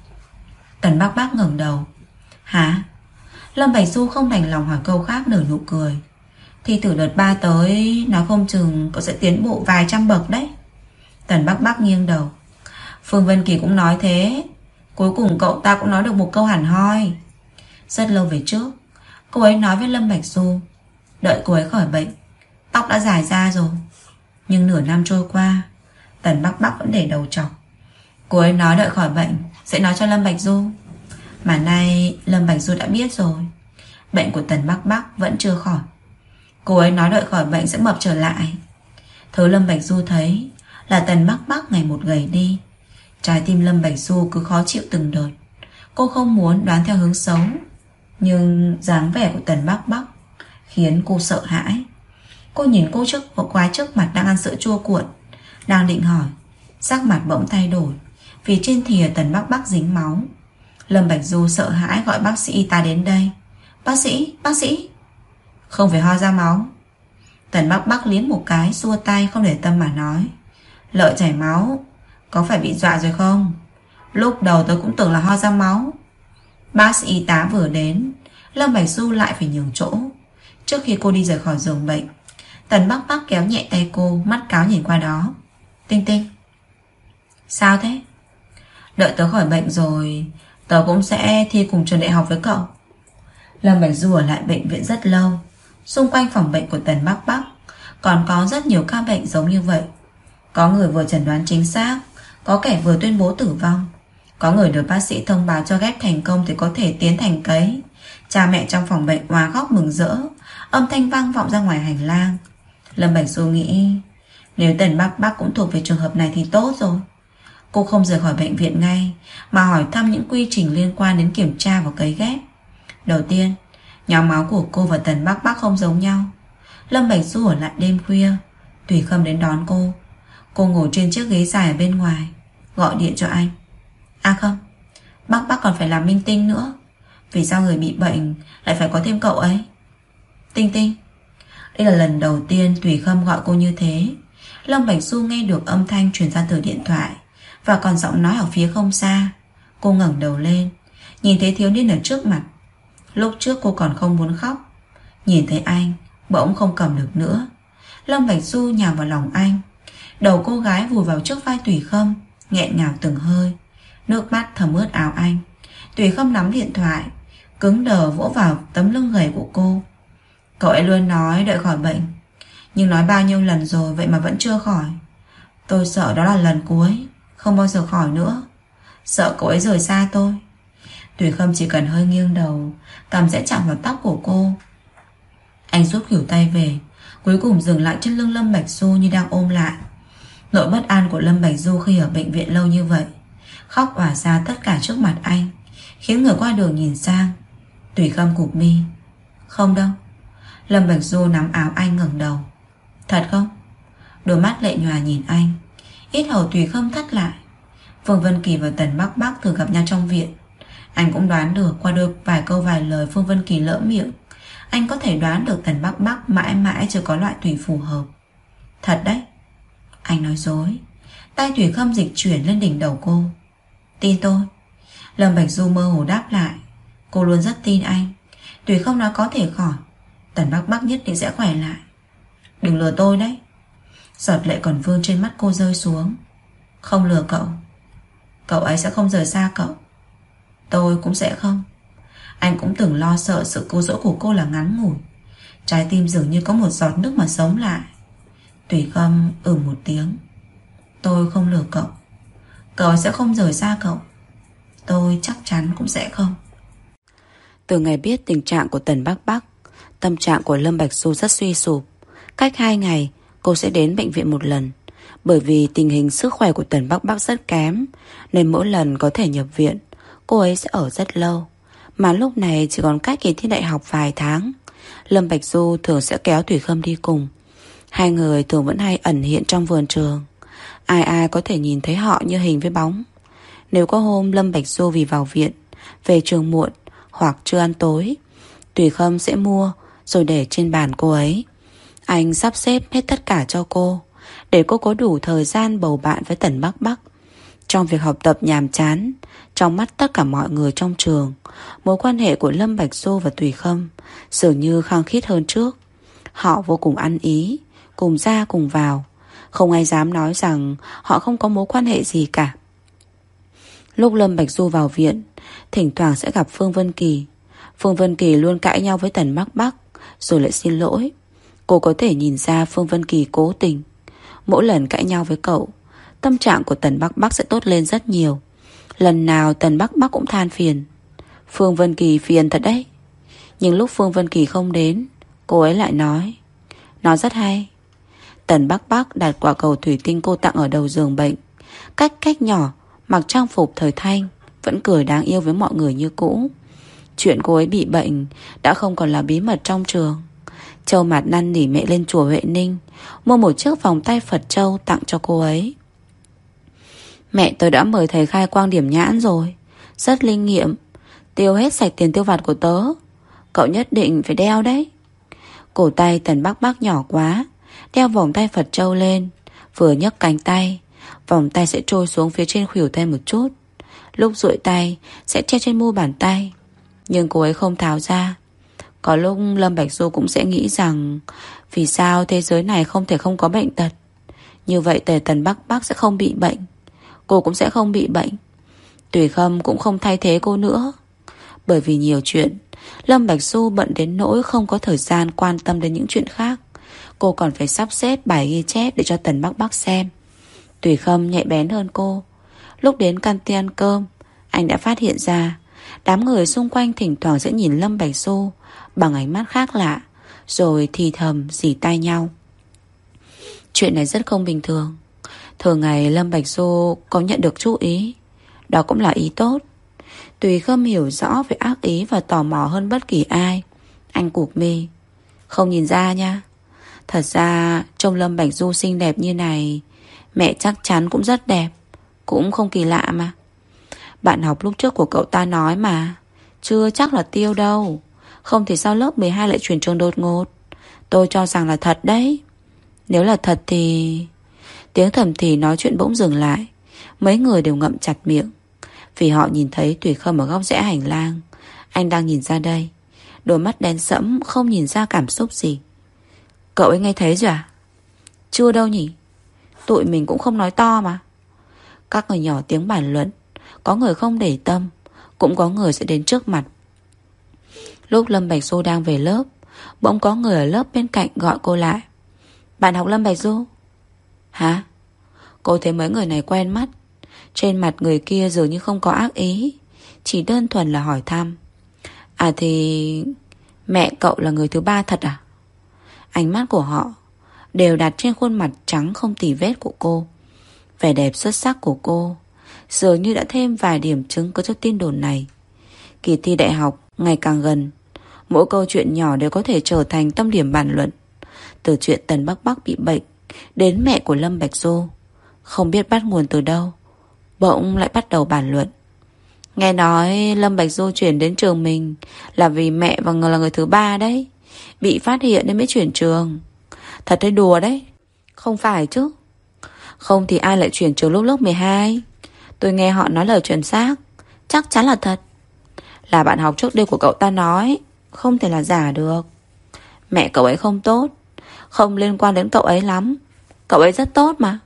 Tần bác bác ngẩng đầu. Hả? Lâm Bạch Du không đành lòng hỏi câu khác, nở nụ cười. Thi thử đợt 3 tới, nói không chừng cậu sẽ tiến bộ vài trăm bậc đấy. Tần bác bác nghiêng đầu. Phương Vân Kỳ cũng nói thế. Cuối cùng cậu ta cũng nói được một câu hẳn hoi. Rất lâu về trước, cô ấy nói với Lâm Bạch Du, đợi cô ấy khỏi bệnh, tóc đã dài ra rồi. Nhưng nửa năm trôi qua, Tần Bắc Bắc vẫn để đầu trọc. Cô ấy nói đợi khỏi bệnh sẽ nói cho Lâm Bạch Du. Mà nay Lâm Bạch Du đã biết rồi. Bệnh của Tần Bắc Bắc vẫn chưa khỏi. Cô ấy nói đợi khỏi bệnh sẽ mập trở lại. Thứ Lâm Bạch Du thấy là Tần Bắc Bắc ngày một gầy đi. Trái tim Lâm Bạch Du cứ khó chịu từng đợt. Cô không muốn đoán theo hướng xấu, nhưng dáng vẻ của Tần Bắc Bắc khiến cô sợ hãi. Cô nhìn cô quái trước mặt đang ăn sữa chua cuộn, đang định hỏi, sắc mặt bỗng thay đổi, vì trên thìa Tần Bắc Bắc dính máu. Lâm Bạch Du sợ hãi gọi bác sĩ y tá đến đây. Bác sĩ, bác sĩ. Không phải ho ra máu. Tần Bắc Bắc liếm một cái, xua tay không để tâm mà nói. Lợi chảy máu. Có phải bị dọa rồi không? Lúc đầu tôi cũng tưởng là ho ra máu. Bác sĩ y tá vừa đến, Lâm Bạch Du lại phải nhường chỗ. Trước khi cô đi rời khỏi giường bệnh, Tần Bắc Bắc kéo nhẹ tay cô, mắt cáo nhìn qua đó. Tinh Tinh. Sao thế? Đợi tớ khỏi bệnh rồi, tớ cũng sẽ thi cùng trường đại học với cậu. Lâm Bạch Du ở lại bệnh viện rất lâu. Xung quanh phòng bệnh của Tần Bắc Bắc còn có rất nhiều ca bệnh giống như vậy. Có người vừa chẩn đoán chính xác, có kẻ vừa tuyên bố tử vong, có người được bác sĩ thông báo cho ghép thành công thì có thể tiến hành cấy. Cha mẹ trong phòng bệnh òa khóc mừng rỡ, âm thanh vang vọng ra ngoài hành lang. Lâm Bạch Du nghĩ, nếu Tần Bắc Bắc cũng thuộc về trường hợp này thì tốt rồi. Cô không rời khỏi bệnh viện ngay, mà hỏi thăm những quy trình liên quan đến kiểm tra và cấy ghép. Đầu tiên, nhóm máu của cô và Tần Bắc Bắc không giống nhau. Lâm Bạch Du ở lại đêm khuya, Thủy Khâm đến đón cô. Cô ngồi trên chiếc ghế dài ở bên ngoài, gọi điện cho anh. À không, Bắc Bắc còn phải làm minh tinh nữa. Vì sao người bị bệnh lại phải có thêm cậu ấy? Tinh Tinh. Đây là lần đầu tiên Thủy Khâm gọi cô như thế. Lâm Bạch Du nghe được âm thanh truyền ra từ điện thoại, và còn giọng nói ở phía không xa. Cô ngẩng đầu lên, nhìn thấy thiếu niên ở trước mặt. Lúc trước cô còn không muốn khóc, nhìn thấy anh bỗng không cầm được nữa. Lâm Bạch Du nhào vào lòng anh. Đầu cô gái vùi vào trước vai Thủy Khâm, nghẹn ngào từng hơi. Nước mắt thấm ướt áo anh. Thủy Khâm nắm điện thoại, cứng đờ vỗ vào tấm lưng gầy của cô. Cậu ấy luôn nói đợi khỏi bệnh, nhưng nói bao nhiêu lần rồi vậy mà vẫn chưa khỏi. Tôi sợ đó là lần cuối, không bao giờ khỏi nữa. Sợ cậu ấy rời xa tôi. Thủy Khâm chỉ cần hơi nghiêng đầu, cằm sẽ chạm vào tóc của cô. Anh rút khuỷu tay về, cuối cùng dừng lại trên lưng Lâm Bạch Du như đang ôm lại. Nỗi bất an của Lâm Bạch Du khi ở bệnh viện lâu như vậy khóc òa ra tất cả trước mặt anh, khiến người qua đường nhìn sang. Thủy Khâm cụp mi. Không đâu. Lâm Bạch Du nắm áo anh ngẩng đầu. Thật không? Đôi mắt lệ nhòa nhìn anh. Yết hầu Thủy Khâm thắt lại. Phương Vân Kỳ và Tần Bắc Bắc thường gặp nhau trong viện. Anh cũng đoán được qua vài câu vài lời Phương Vân Kỳ lỡ miệng. Anh có thể đoán được Tần Bắc Bắc mãi mãi chưa có loại tùy phù hợp. Thật đấy. Anh nói dối. Tay Thủy Khâm dịch chuyển lên đỉnh đầu cô. Tin tôi. Lâm Bạch Du mơ hồ đáp lại. Cô luôn rất tin anh. Thủy Khâm nói có thể khỏi, Tần Bắc Bắc nhất định sẽ khỏe lại. Đừng lừa tôi đấy. Giọt lệ còn vương trên mắt cô rơi xuống. Không lừa cậu. Cậu ấy sẽ không rời xa cậu. Tôi cũng sẽ không. Anh cũng từng lo sợ sự cô dỗ của cô là ngắn ngủi. Trái tim dường như có một giọt nước mà sống lại. Thủy Khâm một tiếng. Tôi không lừa cậu. Cậu ấy sẽ không rời xa cậu. Tôi chắc chắn cũng sẽ không. Từ ngày biết tình trạng của Tần Bắc Bắc, tâm trạng của Lâm Bạch Du rất suy sụp. Cách 2 ngày cô sẽ đến bệnh viện một lần. Bởi vì tình hình sức khỏe của Tần Bắc Bắc rất kém, nên mỗi lần có thể nhập viện, cô ấy sẽ ở rất lâu. Mà lúc này chỉ còn cách kỳ thi đại học vài tháng. Lâm Bạch Du thường sẽ kéo Thủy Khâm đi cùng. Hai người thường vẫn hay ẩn hiện trong vườn trường. Ai ai có thể nhìn thấy họ như hình với bóng. Nếu có hôm Lâm Bạch Du vì vào viện, về trường muộn hoặc chưa ăn tối, Thủy Khâm sẽ mua rồi để trên bàn cô ấy. Anh sắp xếp hết tất cả cho cô, để cô có đủ thời gian bầu bạn với Tần Bắc Bắc. Trong việc học tập nhàm chán, trong mắt tất cả mọi người trong trường, mối quan hệ của Lâm Bạch Du và Tùy Khâm dường như khăng khít hơn trước. Họ vô cùng ăn ý, cùng ra cùng vào. Không ai dám nói rằng họ không có mối quan hệ gì cả. Lúc Lâm Bạch Du vào viện, thỉnh thoảng sẽ gặp Phương Vân Kỳ. Phương Vân Kỳ luôn cãi nhau với Tần Bắc Bắc, rồi lại xin lỗi. Cô có thể nhìn ra Phương Vân Kỳ cố tình. Mỗi lần cãi nhau với cậu, tâm trạng của Tần Bắc Bắc sẽ tốt lên rất nhiều. Lần nào Tần Bắc Bắc cũng than phiền: Phương Vân Kỳ phiền thật đấy. Nhưng lúc Phương Vân Kỳ không đến, cô ấy lại nói: nó rất hay. Tần Bắc Bắc đặt quả cầu thủy tinh cô tặng ở đầu giường bệnh, cách nhỏ, mặc trang phục thời thanh, vẫn cười đáng yêu với mọi người như cũ. Chuyện cô ấy bị bệnh đã không còn là bí mật trong trường. Châu Mạt năn nỉ mẹ lên chùa Huệ Ninh mua một chiếc vòng tay Phật châu tặng cho cô ấy. Mẹ tôi đã mời thầy khai quang điểm nhãn rồi, rất linh nghiệm, tiêu hết sạch tiền tiêu vặt của tớ. Cậu nhất định phải đeo đấy. Cổ tay Tần Bắc Bắc nhỏ quá, đeo vòng tay Phật châu lên, vừa nhấc cánh tay, vòng tay sẽ trôi xuống phía trên khuỷu tay một chút. Lúc duỗi tay sẽ treo trên mu bàn tay. Nhưng cô ấy không tháo ra. Có lúc Lâm Bạch Du cũng sẽ nghĩ rằng vì sao thế giới này không thể không có bệnh tật. Như vậy Tần Bắc Bắc sẽ không bị bệnh, cô cũng sẽ không bị bệnh. Tùy Khâm cũng không thay thế cô nữa. Bởi vì nhiều chuyện, Lâm Bạch Du bận đến nỗi không có thời gian quan tâm đến những chuyện khác. Cô còn phải sắp xếp bài ghi chép để cho Tần Bắc Bắc xem. Tùy Khâm nhạy bén hơn cô. Lúc đến canteen ăn cơm, anh đã phát hiện ra đám người xung quanh thỉnh thoảng sẽ nhìn Lâm Bạch Du bằng ánh mắt khác lạ, rồi thì thầm rỉ tai nhau. Chuyện này rất không bình thường. Thường ngày Lâm Bạch Du có nhận được chú ý, đó cũng là ý tốt. Tùy Khâm hiểu rõ về ác ý và tò mò hơn bất kỳ ai. Anh cụp mi: không nhìn ra nha. Thật ra trông Lâm Bạch Du xinh đẹp như này, mẹ chắc chắn cũng rất đẹp, cũng không kỳ lạ mà. Bạn học lúc trước của cậu ta nói mà, chưa chắc là Tiêu đâu. Không thì sao lớp 12 lại chuyển trường đột ngột. Tôi cho rằng là thật đấy. Nếu là thật thì... Tiếng thầm thì nói chuyện bỗng dừng lại. Mấy người đều ngậm chặt miệng, vì họ nhìn thấy Tùy Khâm ở góc rẽ hành lang. Anh đang nhìn ra đây, đôi mắt đen sẫm, không nhìn ra cảm xúc gì. Cậu ấy nghe thấy rồi à? Chưa đâu nhỉ. Tụi mình cũng không nói to mà. Các người nhỏ tiếng bàn luận. Có người không để tâm, cũng có người sẽ đến trước mặt. Lúc Lâm Bạch Du đang về lớp, bỗng có người ở lớp bên cạnh gọi cô lại: bạn học Lâm Bạch Du? Hả? Cô thấy mấy người này quen mắt. Trên mặt người kia dường như không có ác ý, chỉ đơn thuần là hỏi thăm. À thì... mẹ cậu là người thứ ba thật à? Ánh mắt của họ đều đặt trên khuôn mặt trắng không tì vết của cô. Vẻ đẹp xuất sắc của cô dường như đã thêm vài điểm chứng cứ cho tin đồn này. Kỳ thi đại học ngày càng gần, mỗi câu chuyện nhỏ đều có thể trở thành tâm điểm bàn luận. Từ chuyện Tần Bắc Bắc bị bệnh đến mẹ của Lâm Bạch Du, không biết bắt nguồn từ đâu, bỗng lại bắt đầu bàn luận. Nghe nói Lâm Bạch Du chuyển đến trường mình là vì mẹ và là người thứ ba đấy, bị phát hiện nên mới chuyển trường. Thật hay đùa đấy? Không phải chứ. Không thì ai lại chuyển trường lúc lớp 12? Tôi nghe họ nói lời chuẩn xác, chắc chắn là thật. Là bạn học trước đây của cậu ta nói, không thể là giả được. Mẹ cậu ấy không tốt, không liên quan đến cậu ấy lắm. Cậu ấy rất tốt mà.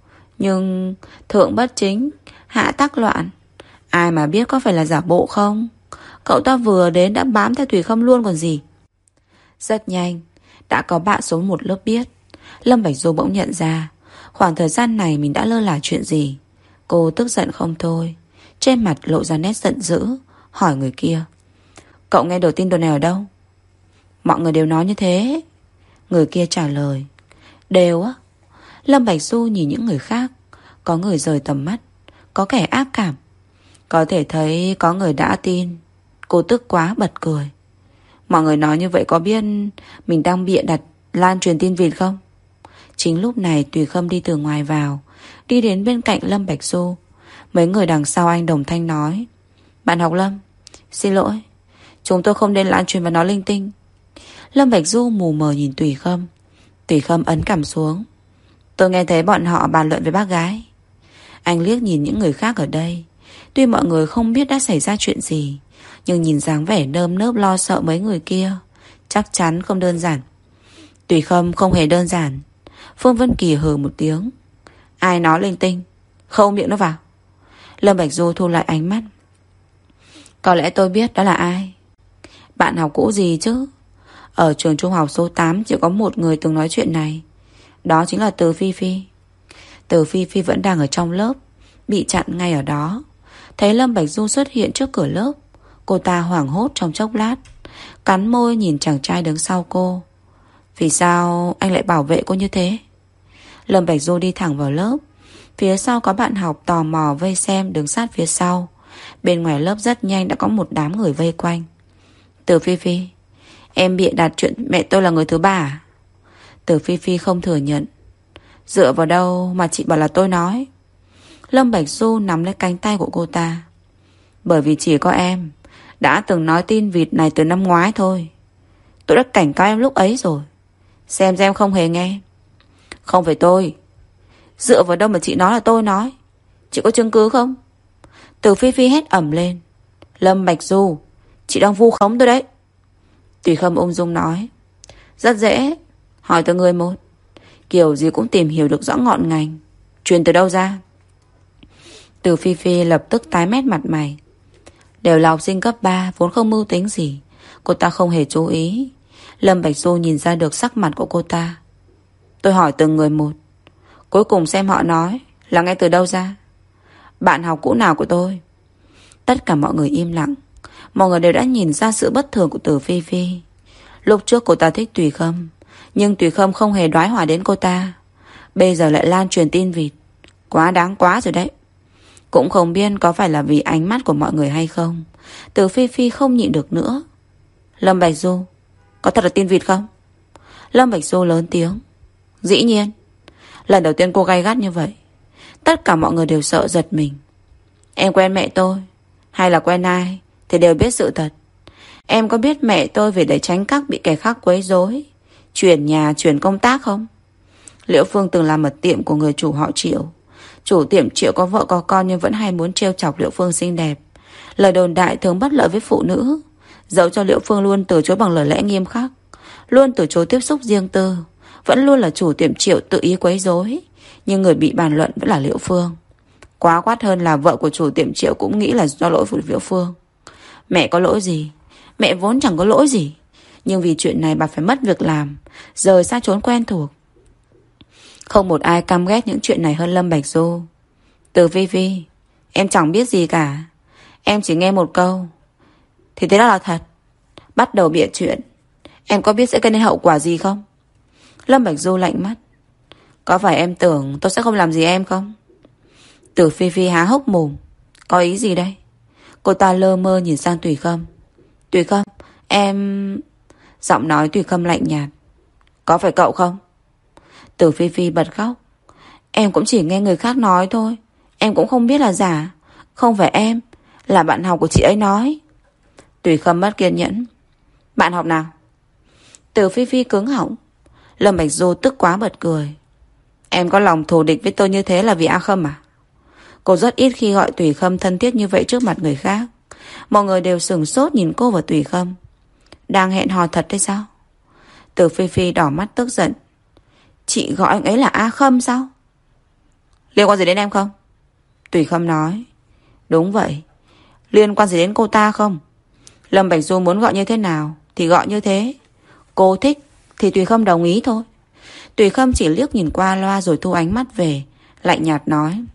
Nhưng thượng bất chính, hạ tắc loạn, ai mà biết có phải là giả bộ không? Cậu ta vừa đến đã bám theo Thủy Khâm luôn còn gì. Rất nhanh đã có bạn số một lớp biết. Lâm Bạch Du bỗng nhận ra khoảng thời gian này mình đã lơ là chuyện gì. Cô tức giận không thôi, trên mặt lộ ra nét giận dữ, hỏi người kia: cậu nghe được tin đồn này ở đâu? Mọi người đều nói như thế. Người kia trả lời: đều á. Lâm Bạch Du nhìn những người khác, có người rời tầm mắt, có kẻ ác cảm. Có thể thấy có người đã tin. Cô tức quá bật cười. Mọi người nói như vậy có biết mình đang bịa đặt lan truyền tin vịt không? Chính lúc này Tùy Khâm đi từ ngoài vào, đi đến bên cạnh Lâm Bạch Du. Mấy người đằng sau anh đồng thanh nói: bạn học Lâm, xin lỗi, chúng tôi không nên lan truyền và nói linh tinh. Lâm Bạch Du mù mờ nhìn Tùy Khâm. Tùy Khâm ấn cằm xuống. Tôi nghe thấy bọn họ bàn luận với bác gái. Anh liếc nhìn những người khác ở đây. Tuy mọi người không biết đã xảy ra chuyện gì, nhưng nhìn dáng vẻ nơm nớp lo sợ mấy người kia, chắc chắn không đơn giản. Tùy Khâm không hề đơn giản. Phương Vân Kỳ hừ một tiếng. Ai nói linh tinh, khâu miệng nó vào. Lâm Bạch Du thu lại ánh mắt. Có lẽ tôi biết đó là ai. Bạn học cũ gì chứ? Ở trường trung học số 8 chỉ có một người từng nói chuyện này. Đó chính là Từ Phi Phi. Từ Phi Phi vẫn đang ở trong lớp, bị chặn ngay ở đó. Thấy Lâm Bạch Du xuất hiện trước cửa lớp, cô ta hoảng hốt trong chốc lát, cắn môi nhìn chàng trai đứng sau cô. Vì sao anh lại bảo vệ cô như thế? Lâm Bạch Du đi thẳng vào lớp. Phía sau có bạn học tò mò vây xem đứng sát phía sau. Bên ngoài lớp rất nhanh đã có một đám người vây quanh. Từ Phi Phi, em bịa đặt chuyện mẹ tôi là người thứ ba à? Từ Phi Phi không thừa nhận. Dựa vào đâu mà chị bảo là tôi nói? Lâm Bạch Du nắm lấy cánh tay của cô ta. Bởi vì chỉ có em đã từng nói tin vịt này từ năm ngoái thôi. Tôi đã cảnh cáo em lúc ấy rồi. Xem ra em không hề nghe. Không phải tôi. Dựa vào đâu mà chị nói là tôi nói? Chị có chứng cứ không? Từ Phi Phi hét ầm lên. Lâm Bạch Du, chị đang vu khống tôi đấy. Tùy Khâm ung dung nói. Rất dễ, hỏi từ người một. Kiểu gì cũng tìm hiểu được rõ ngọn ngành. Truyền từ đâu ra? Từ Phi Phi lập tức tái mét mặt mày. Đều là học sinh cấp 3, vốn không mưu tính gì. Cô ta không hề chú ý. Lâm Bạch Du nhìn ra được sắc mặt của cô ta. Tôi hỏi từng người một. Cuối cùng xem họ nói là nghe từ đâu ra. Bạn học cũ nào của tôi? Tất cả mọi người im lặng. Mọi người đều đã nhìn ra sự bất thường của Từ Phi Phi. Lúc trước cô ta thích Tùy Khâm, nhưng Tùy Khâm không hề đoái hoài đến cô ta. Bây giờ lại lan truyền tin vịt. Quá đáng quá rồi đấy. Cũng không biết có phải là vì ánh mắt của mọi người hay không. Từ Phi Phi không nhịn được nữa. Lâm Bạch Du, có thật là tin vịt không? Lâm Bạch Du lớn tiếng. Dĩ nhiên. Lần đầu tiên cô gay gắt như vậy, tất cả mọi người đều sợ giật mình. Em quen mẹ tôi hay là quen ai thì đều biết sự thật. Em có biết mẹ tôi vì để tránh các bị kẻ khác quấy rối, chuyển nhà chuyển công tác không? Liễu Phương từng làm ở tiệm của người chủ họ Triệu. Chủ tiệm Triệu có vợ có con nhưng vẫn hay muốn trêu chọc Liễu Phương xinh đẹp. Lời đồn đại thường bất lợi với phụ nữ. Dẫu cho Liễu Phương luôn từ chối bằng lời lẽ nghiêm khắc, luôn từ chối tiếp xúc riêng tư, vẫn luôn là chủ tiệm Triệu tự ý quấy rối, nhưng người bị bàn luận vẫn là Liễu Phương. Quá quát hơn là vợ của chủ tiệm Triệu cũng nghĩ là do lỗi của Liễu Phương. Mẹ có lỗi gì? Mẹ vốn chẳng có lỗi gì, nhưng vì chuyện này bà phải mất việc làm, rời xa chốn quen thuộc. Không một ai căm ghét những chuyện này hơn Lâm Bạch Du. Từ Phi Phi, em chẳng biết gì cả. Em chỉ nghe một câu thì thế đó là thật. Bắt đầu bịa chuyện, em có biết sẽ gây nên hậu quả gì không? Lâm Bạch Du lạnh mắt. Có phải em tưởng tôi sẽ không làm gì em không? Từ Phi Phi há hốc mồm. Có ý gì đây? Cô ta lơ mơ nhìn sang Tùy Khâm. Tùy Khâm, em... Giọng nói Tùy Khâm lạnh nhạt. Có phải cậu không? Từ Phi Phi bật khóc. Em cũng chỉ nghe người khác nói thôi. Em cũng không biết là giả. Không phải em, là bạn học của chị ấy nói. Tùy Khâm mất kiên nhẫn. Bạn học nào? Từ Phi Phi cứng họng. Lâm Bạch Du tức quá bật cười. Em có lòng thù địch với tôi như thế là vì A Khâm à? Cô rất ít khi gọi Tùy Khâm thân thiết như vậy trước mặt người khác. Mọi người đều sửng sốt nhìn cô và Tùy Khâm. Đang hẹn hò thật đấy sao? Từ Phi Phi đỏ mắt tức giận. Chị gọi anh ấy là A Khâm sao? Liên quan gì đến em không? Tùy Khâm nói. Đúng vậy. Liên quan gì đến cô ta không? Lâm Bạch Du muốn gọi như thế nào thì gọi như thế. Cô thích thì Tùy Khâm đồng ý thôi. Tùy Khâm chỉ liếc nhìn qua loa rồi thu ánh mắt về, lạnh nhạt nói.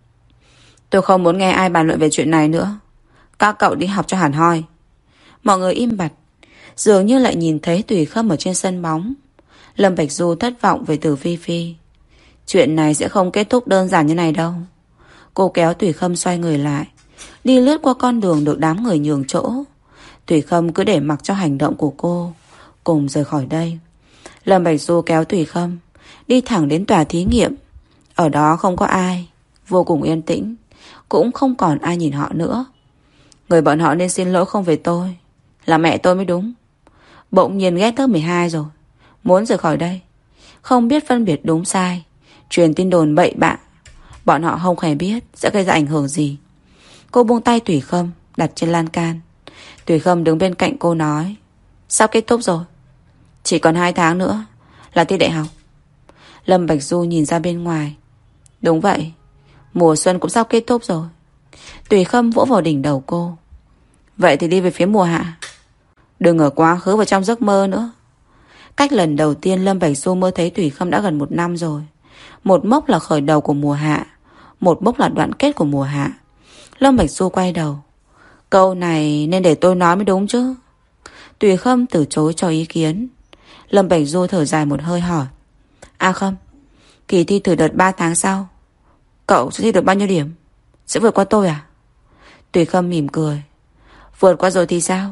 Tôi không muốn nghe ai bàn luận về chuyện này nữa. Các cậu đi học cho hẳn hoi. Mọi người im bặt, dường như lại nhìn thấy Tùy Khâm ở trên sân bóng. Lâm Bạch Du thất vọng về Từ Phi Phi. Chuyện này sẽ không kết thúc đơn giản như này đâu. Cô kéo Tùy Khâm xoay người lại, đi lướt qua con đường được đám người nhường chỗ. Tùy Khâm cứ để mặc cho hành động của cô, cùng rời khỏi đây. Lâm Bạch Du kéo Tùy Khâm đi thẳng đến tòa thí nghiệm. Ở đó không có ai, vô cùng yên tĩnh, cũng không còn ai nhìn họ nữa. Người bọn họ nên xin lỗi không về tôi, là mẹ tôi mới đúng. Bỗng nhiên ghét lớp 12 rồi, muốn rời khỏi đây. Không biết phân biệt đúng sai, truyền tin đồn bậy bạ. Bọn họ không hề biết sẽ gây ra ảnh hưởng gì. Cô buông tay Thủy Khâm, đặt trên lan can. Thủy Khâm đứng bên cạnh cô nói: sắp kết thúc rồi, chỉ còn 2 tháng nữa là thi đại học. Lâm Bạch Du nhìn ra bên ngoài. Đúng vậy, mùa xuân cũng sắp kết thúc rồi. Thủy Khâm vỗ vào đỉnh đầu cô. Vậy thì đi về phía mùa hạ. Đừng ở quá khứ và trong giấc mơ nữa. Cách lần đầu tiên Lâm Bạch Du mơ thấy Thủy Khâm đã gần 1 năm rồi. Một mốc là khởi đầu của mùa hạ, một mốc là đoạn kết của mùa hạ. Lâm Bạch Du quay đầu. Câu này nên để tôi nói mới đúng chứ. Thủy Khâm từ chối cho ý kiến. Lâm Bạch Du thở dài một hơi hỏi: A Khâm, kỳ thi thử đợt 3 tháng sau, cậu sẽ thi được bao nhiêu điểm? Sẽ vượt qua tôi à? Thủy Khâm mỉm cười. Vượt qua rồi thì sao?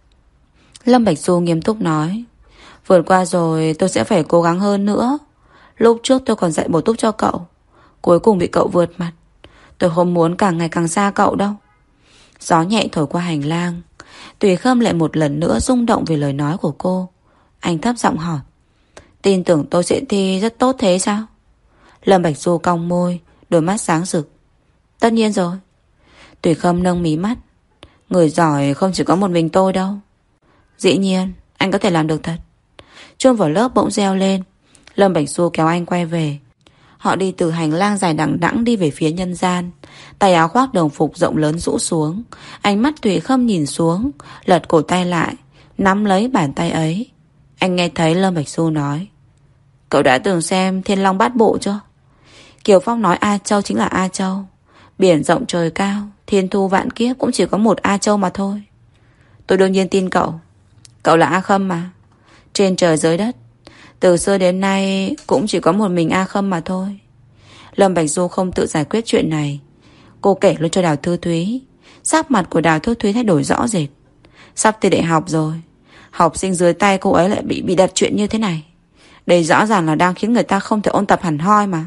Lâm Bạch Du nghiêm túc nói: vượt qua rồi tôi sẽ phải cố gắng hơn nữa. Lúc trước tôi còn dạy bổ túc cho cậu, cuối cùng bị cậu vượt mặt. Tôi không muốn càng ngày càng xa cậu đâu. Gió nhẹ thổi qua hành lang. Thủy Khâm lại một lần nữa rung động vì lời nói của cô. Anh thấp giọng hỏi: tin tưởng tôi sẽ thi rất tốt thế sao? Lâm Bạch Du cong môi, đôi mắt sáng rực. Tất nhiên rồi. Thủy Khâm nâng mí mắt. Người giỏi không chỉ có một mình tôi đâu. Dĩ nhiên anh có thể làm được thật. Chuông vào lớp bỗng reo lên. Lâm Bạch Du kéo anh quay về. Họ đi từ hành lang dài đằng đẵng đi về phía nhân gian. Tay áo khoác đồng phục rộng lớn rũ xuống. Ánh mắt Thủy Khâm nhìn xuống, lật cổ tay lại, nắm lấy bàn tay ấy. Anh nghe thấy Lâm Bạch Du nói: cậu đã từng xem Thiên Long Bát Bộ chưa? Kiều Phong nói A Châu chính là A Châu. Biển rộng trời cao, thiên thu vạn kiếp cũng chỉ có một A Châu mà thôi. Tôi đương nhiên tin cậu. Cậu là A Khâm mà. Trên trời dưới đất, từ xưa đến nay cũng chỉ có một mình A Khâm mà thôi. Lâm Bạch Du không tự giải quyết chuyện này. Cô kể luôn cho Đào Thư Thúy. Sắc mặt của Đào Thư Thúy thay đổi rõ rệt. Sắp thi đại học rồi, học sinh dưới tay cô ấy lại bị đặt chuyện như thế này. Đây rõ ràng là đang khiến người ta không thể ôn tập hẳn hoi mà.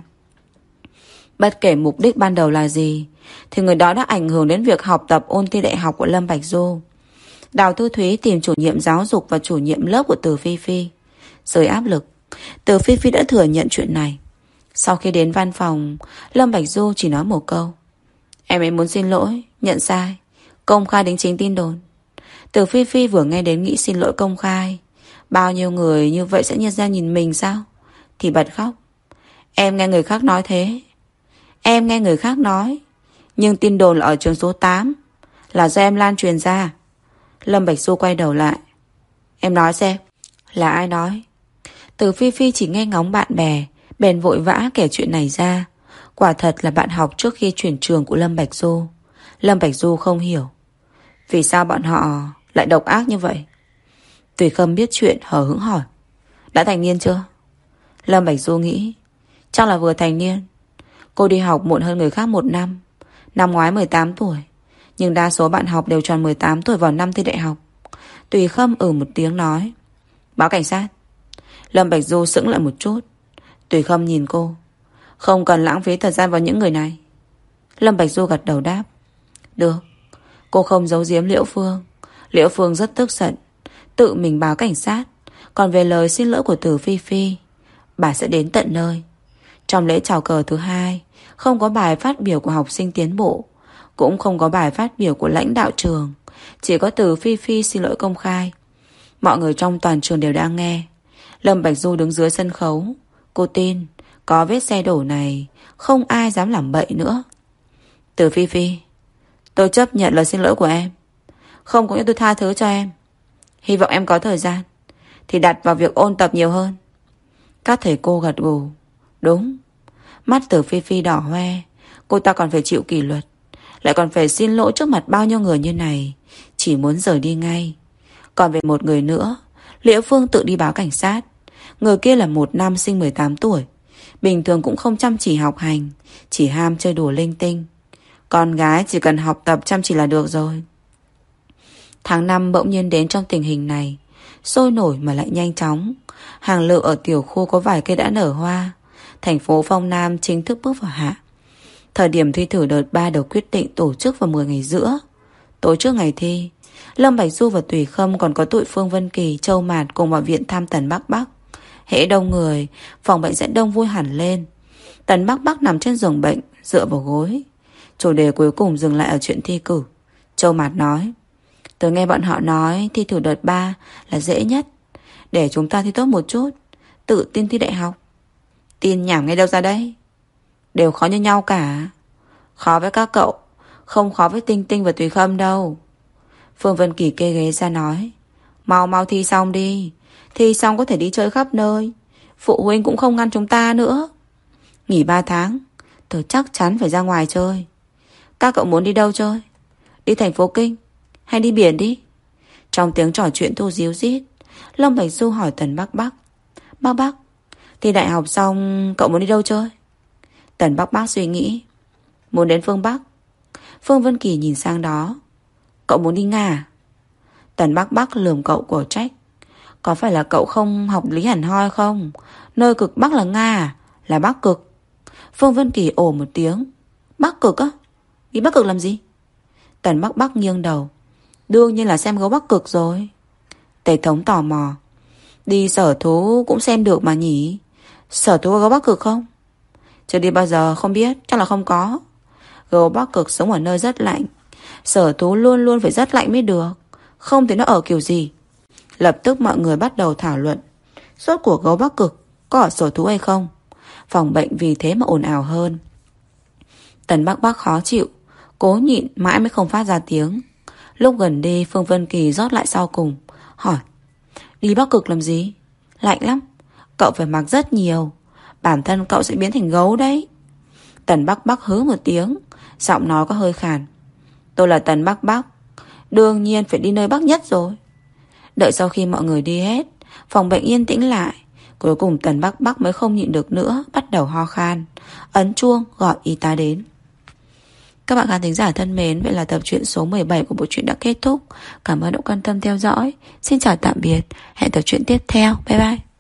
Bất kể mục đích ban đầu là gì, thì người đó đã ảnh hưởng đến việc học tập ôn thi đại học của Lâm Bạch Du. Đào Thư Thúy tìm chủ nhiệm giáo dục và chủ nhiệm lớp của Từ Phi Phi. Dưới áp lực, Từ Phi Phi đã thừa nhận chuyện này. Sau khi đến văn phòng, Lâm Bạch Du chỉ nói một câu: em ấy muốn xin lỗi, nhận sai, công khai đính chính tin đồn. Từ Phi Phi vừa nghe đến nghĩ xin lỗi công khai, bao nhiêu người như vậy sẽ nhận ra nhìn mình sao, thì bật khóc. Em nghe người khác nói thế. Em nghe người khác nói, nhưng tin đồn là ở trường số 8, là do em lan truyền ra. Lâm Bạch Du quay đầu lại. Em nói xem, là ai nói? Từ Phi Phi chỉ nghe ngóng bạn bè, bèn vội vã kể chuyện này ra. Quả thật là bạn học trước khi chuyển trường của Lâm Bạch Du. Lâm Bạch Du không hiểu vì sao bọn họ lại độc ác như vậy. Tùy Khâm biết chuyện hờ hững hỏi: đã thành niên chưa? Lâm Bạch Du nghĩ chắc là vừa thành niên. Cô đi học muộn hơn người khác 1 năm. Năm ngoái 18 tuổi, nhưng đa số bạn học đều tròn 18 tuổi vào năm thi đại học. Tùy Khâm một tiếng nói: báo cảnh sát. Lâm Bạch Du sững lại một chút. Tùy Khâm nhìn cô: không cần lãng phí thời gian vào những người này. Lâm Bạch Du gật đầu đáp: được. Cô không giấu giếm Liễu Phương. Liễu Phương rất tức giận, tự mình báo cảnh sát. Còn về lời xin lỗi của Từ Phi Phi, bà sẽ đến tận nơi. Trong lễ chào cờ thứ 2, không có bài phát biểu của học sinh tiến bộ, cũng không có bài phát biểu của lãnh đạo trường. Chỉ có Từ Phi Phi xin lỗi công khai. Mọi người trong toàn trường đều đang nghe. Lâm Bạch Du đứng dưới sân khấu. Cô tin có vết xe đổ này, không ai dám làm bậy nữa. Từ Phi Phi, tôi chấp nhận lời xin lỗi của em, không có nghĩa tôi tha thứ cho em. Hy vọng em có thời gian thì đặt vào việc ôn tập nhiều hơn. Các thầy cô gật gù. Đúng. Mắt Từ Phi Phi đỏ hoe. Cô ta còn phải chịu kỷ luật, lại còn phải xin lỗi trước mặt bao nhiêu người như này. Chỉ muốn rời đi ngay. Còn về một người nữa, Liễu Phương tự đi báo cảnh sát. Người kia là một nam sinh 18 tuổi, bình thường cũng không chăm chỉ học hành, chỉ ham chơi đùa linh tinh. Con gái chỉ cần học tập chăm chỉ là được rồi. Tháng 5 bỗng nhiên đến trong tình hình này, sôi nổi mà lại nhanh chóng. Hàng lự ở tiểu khu có vài cây đã nở hoa. Thành phố Phong Nam chính thức bước vào hạ. Thời điểm thi thử đợt 3 được quyết định tổ chức vào 10 ngày giữa. Tối trước ngày thi, Lâm Bạch Du và Tùy Khâm còn có tụi Phương Vân Kỳ, Châu Mạt cùng vào viện thăm Tần Bắc Bắc. Hễ đông người, phòng bệnh sẽ đông vui hẳn lên. Tần Bắc Bắc nằm trên giường bệnh, dựa vào gối. Chủ đề cuối cùng dừng lại ở chuyện thi cử. Châu Mạt nói: Tớ nghe bọn họ nói thi thử đợt 3 là dễ nhất, để chúng ta thi tốt một chút, tự tin thi đại học. Tin nhảm ngay đâu ra đấy. Đều khó như nhau cả. Khó với các cậu, không khó với Tinh Tinh và Tùy Khâm đâu. Phương Vân Kỳ kê ghế ra nói: Mau mau thi xong đi. Thi xong có thể đi chơi khắp nơi. Phụ huynh cũng không ngăn chúng ta nữa. Nghỉ 3 tháng, tớ chắc chắn phải ra ngoài chơi. Các cậu muốn đi đâu chơi? Đi thành phố Kinh hay đi biển đi? Trong tiếng trò chuyện thu díu rít, Lâm Bạch Du hỏi Tần Bắc Bắc: Bắc Bắc, thi đại học xong cậu muốn đi đâu chơi? Tần Bắc Bắc suy nghĩ: Muốn đến phương Bắc. Phương Vân Kỳ nhìn sang đó: Cậu muốn đi Nga à? Tần Bắc Bắc lườm cậu của trách: Có phải là cậu không học lý hẳn hoi không? Nơi cực Bắc là Nga à? Là Bắc Cực. Phương Vân Kỳ ồ một tiếng: Bắc Cực á? Đi Bắc Cực làm gì? Tần Bắc Bắc nghiêng đầu: Đương nhiên là xem gấu Bắc Cực rồi. Tề Thống tò mò: Đi sở thú cũng xem được mà nhỉ? Sở thú có gấu Bắc Cực không? Chưa đi bao giờ, không biết, chắc là không có. Gấu Bắc Cực sống ở nơi rất lạnh. Sở thú luôn luôn phải rất lạnh mới được, không thì nó ở kiểu gì. Lập tức mọi người bắt đầu thảo luận rốt cuộc gấu Bắc Cực có ở sở thú hay không. Phòng bệnh vì thế mà ồn ào hơn. Tần Bắc Bắc khó chịu, cố nhịn mãi mới không phát ra tiếng. Lúc gần đi, Phương Vân Kỳ rót lại sau cùng, hỏi: Đi Bắc Cực làm gì? Lạnh lắm, cậu phải mặc rất nhiều, bản thân cậu sẽ biến thành gấu đấy. Tần Bắc Bắc hứ một tiếng, giọng nói có hơi khàn: Tôi là Tần Bắc Bắc, đương nhiên phải đi nơi Bắc nhất rồi. Đợi sau khi mọi người đi hết, phòng bệnh yên tĩnh lại. Cuối cùng Tần Bắc Bắc mới không nhịn được nữa, bắt đầu ho khan, ấn chuông gọi y tá đến. Các bạn khán thính giả thân mến, vậy là tập truyện số 17 của bộ truyện đã kết thúc. Cảm ơn đã quan tâm theo dõi. Xin chào tạm biệt, hẹn tập truyện tiếp theo. Bye bye.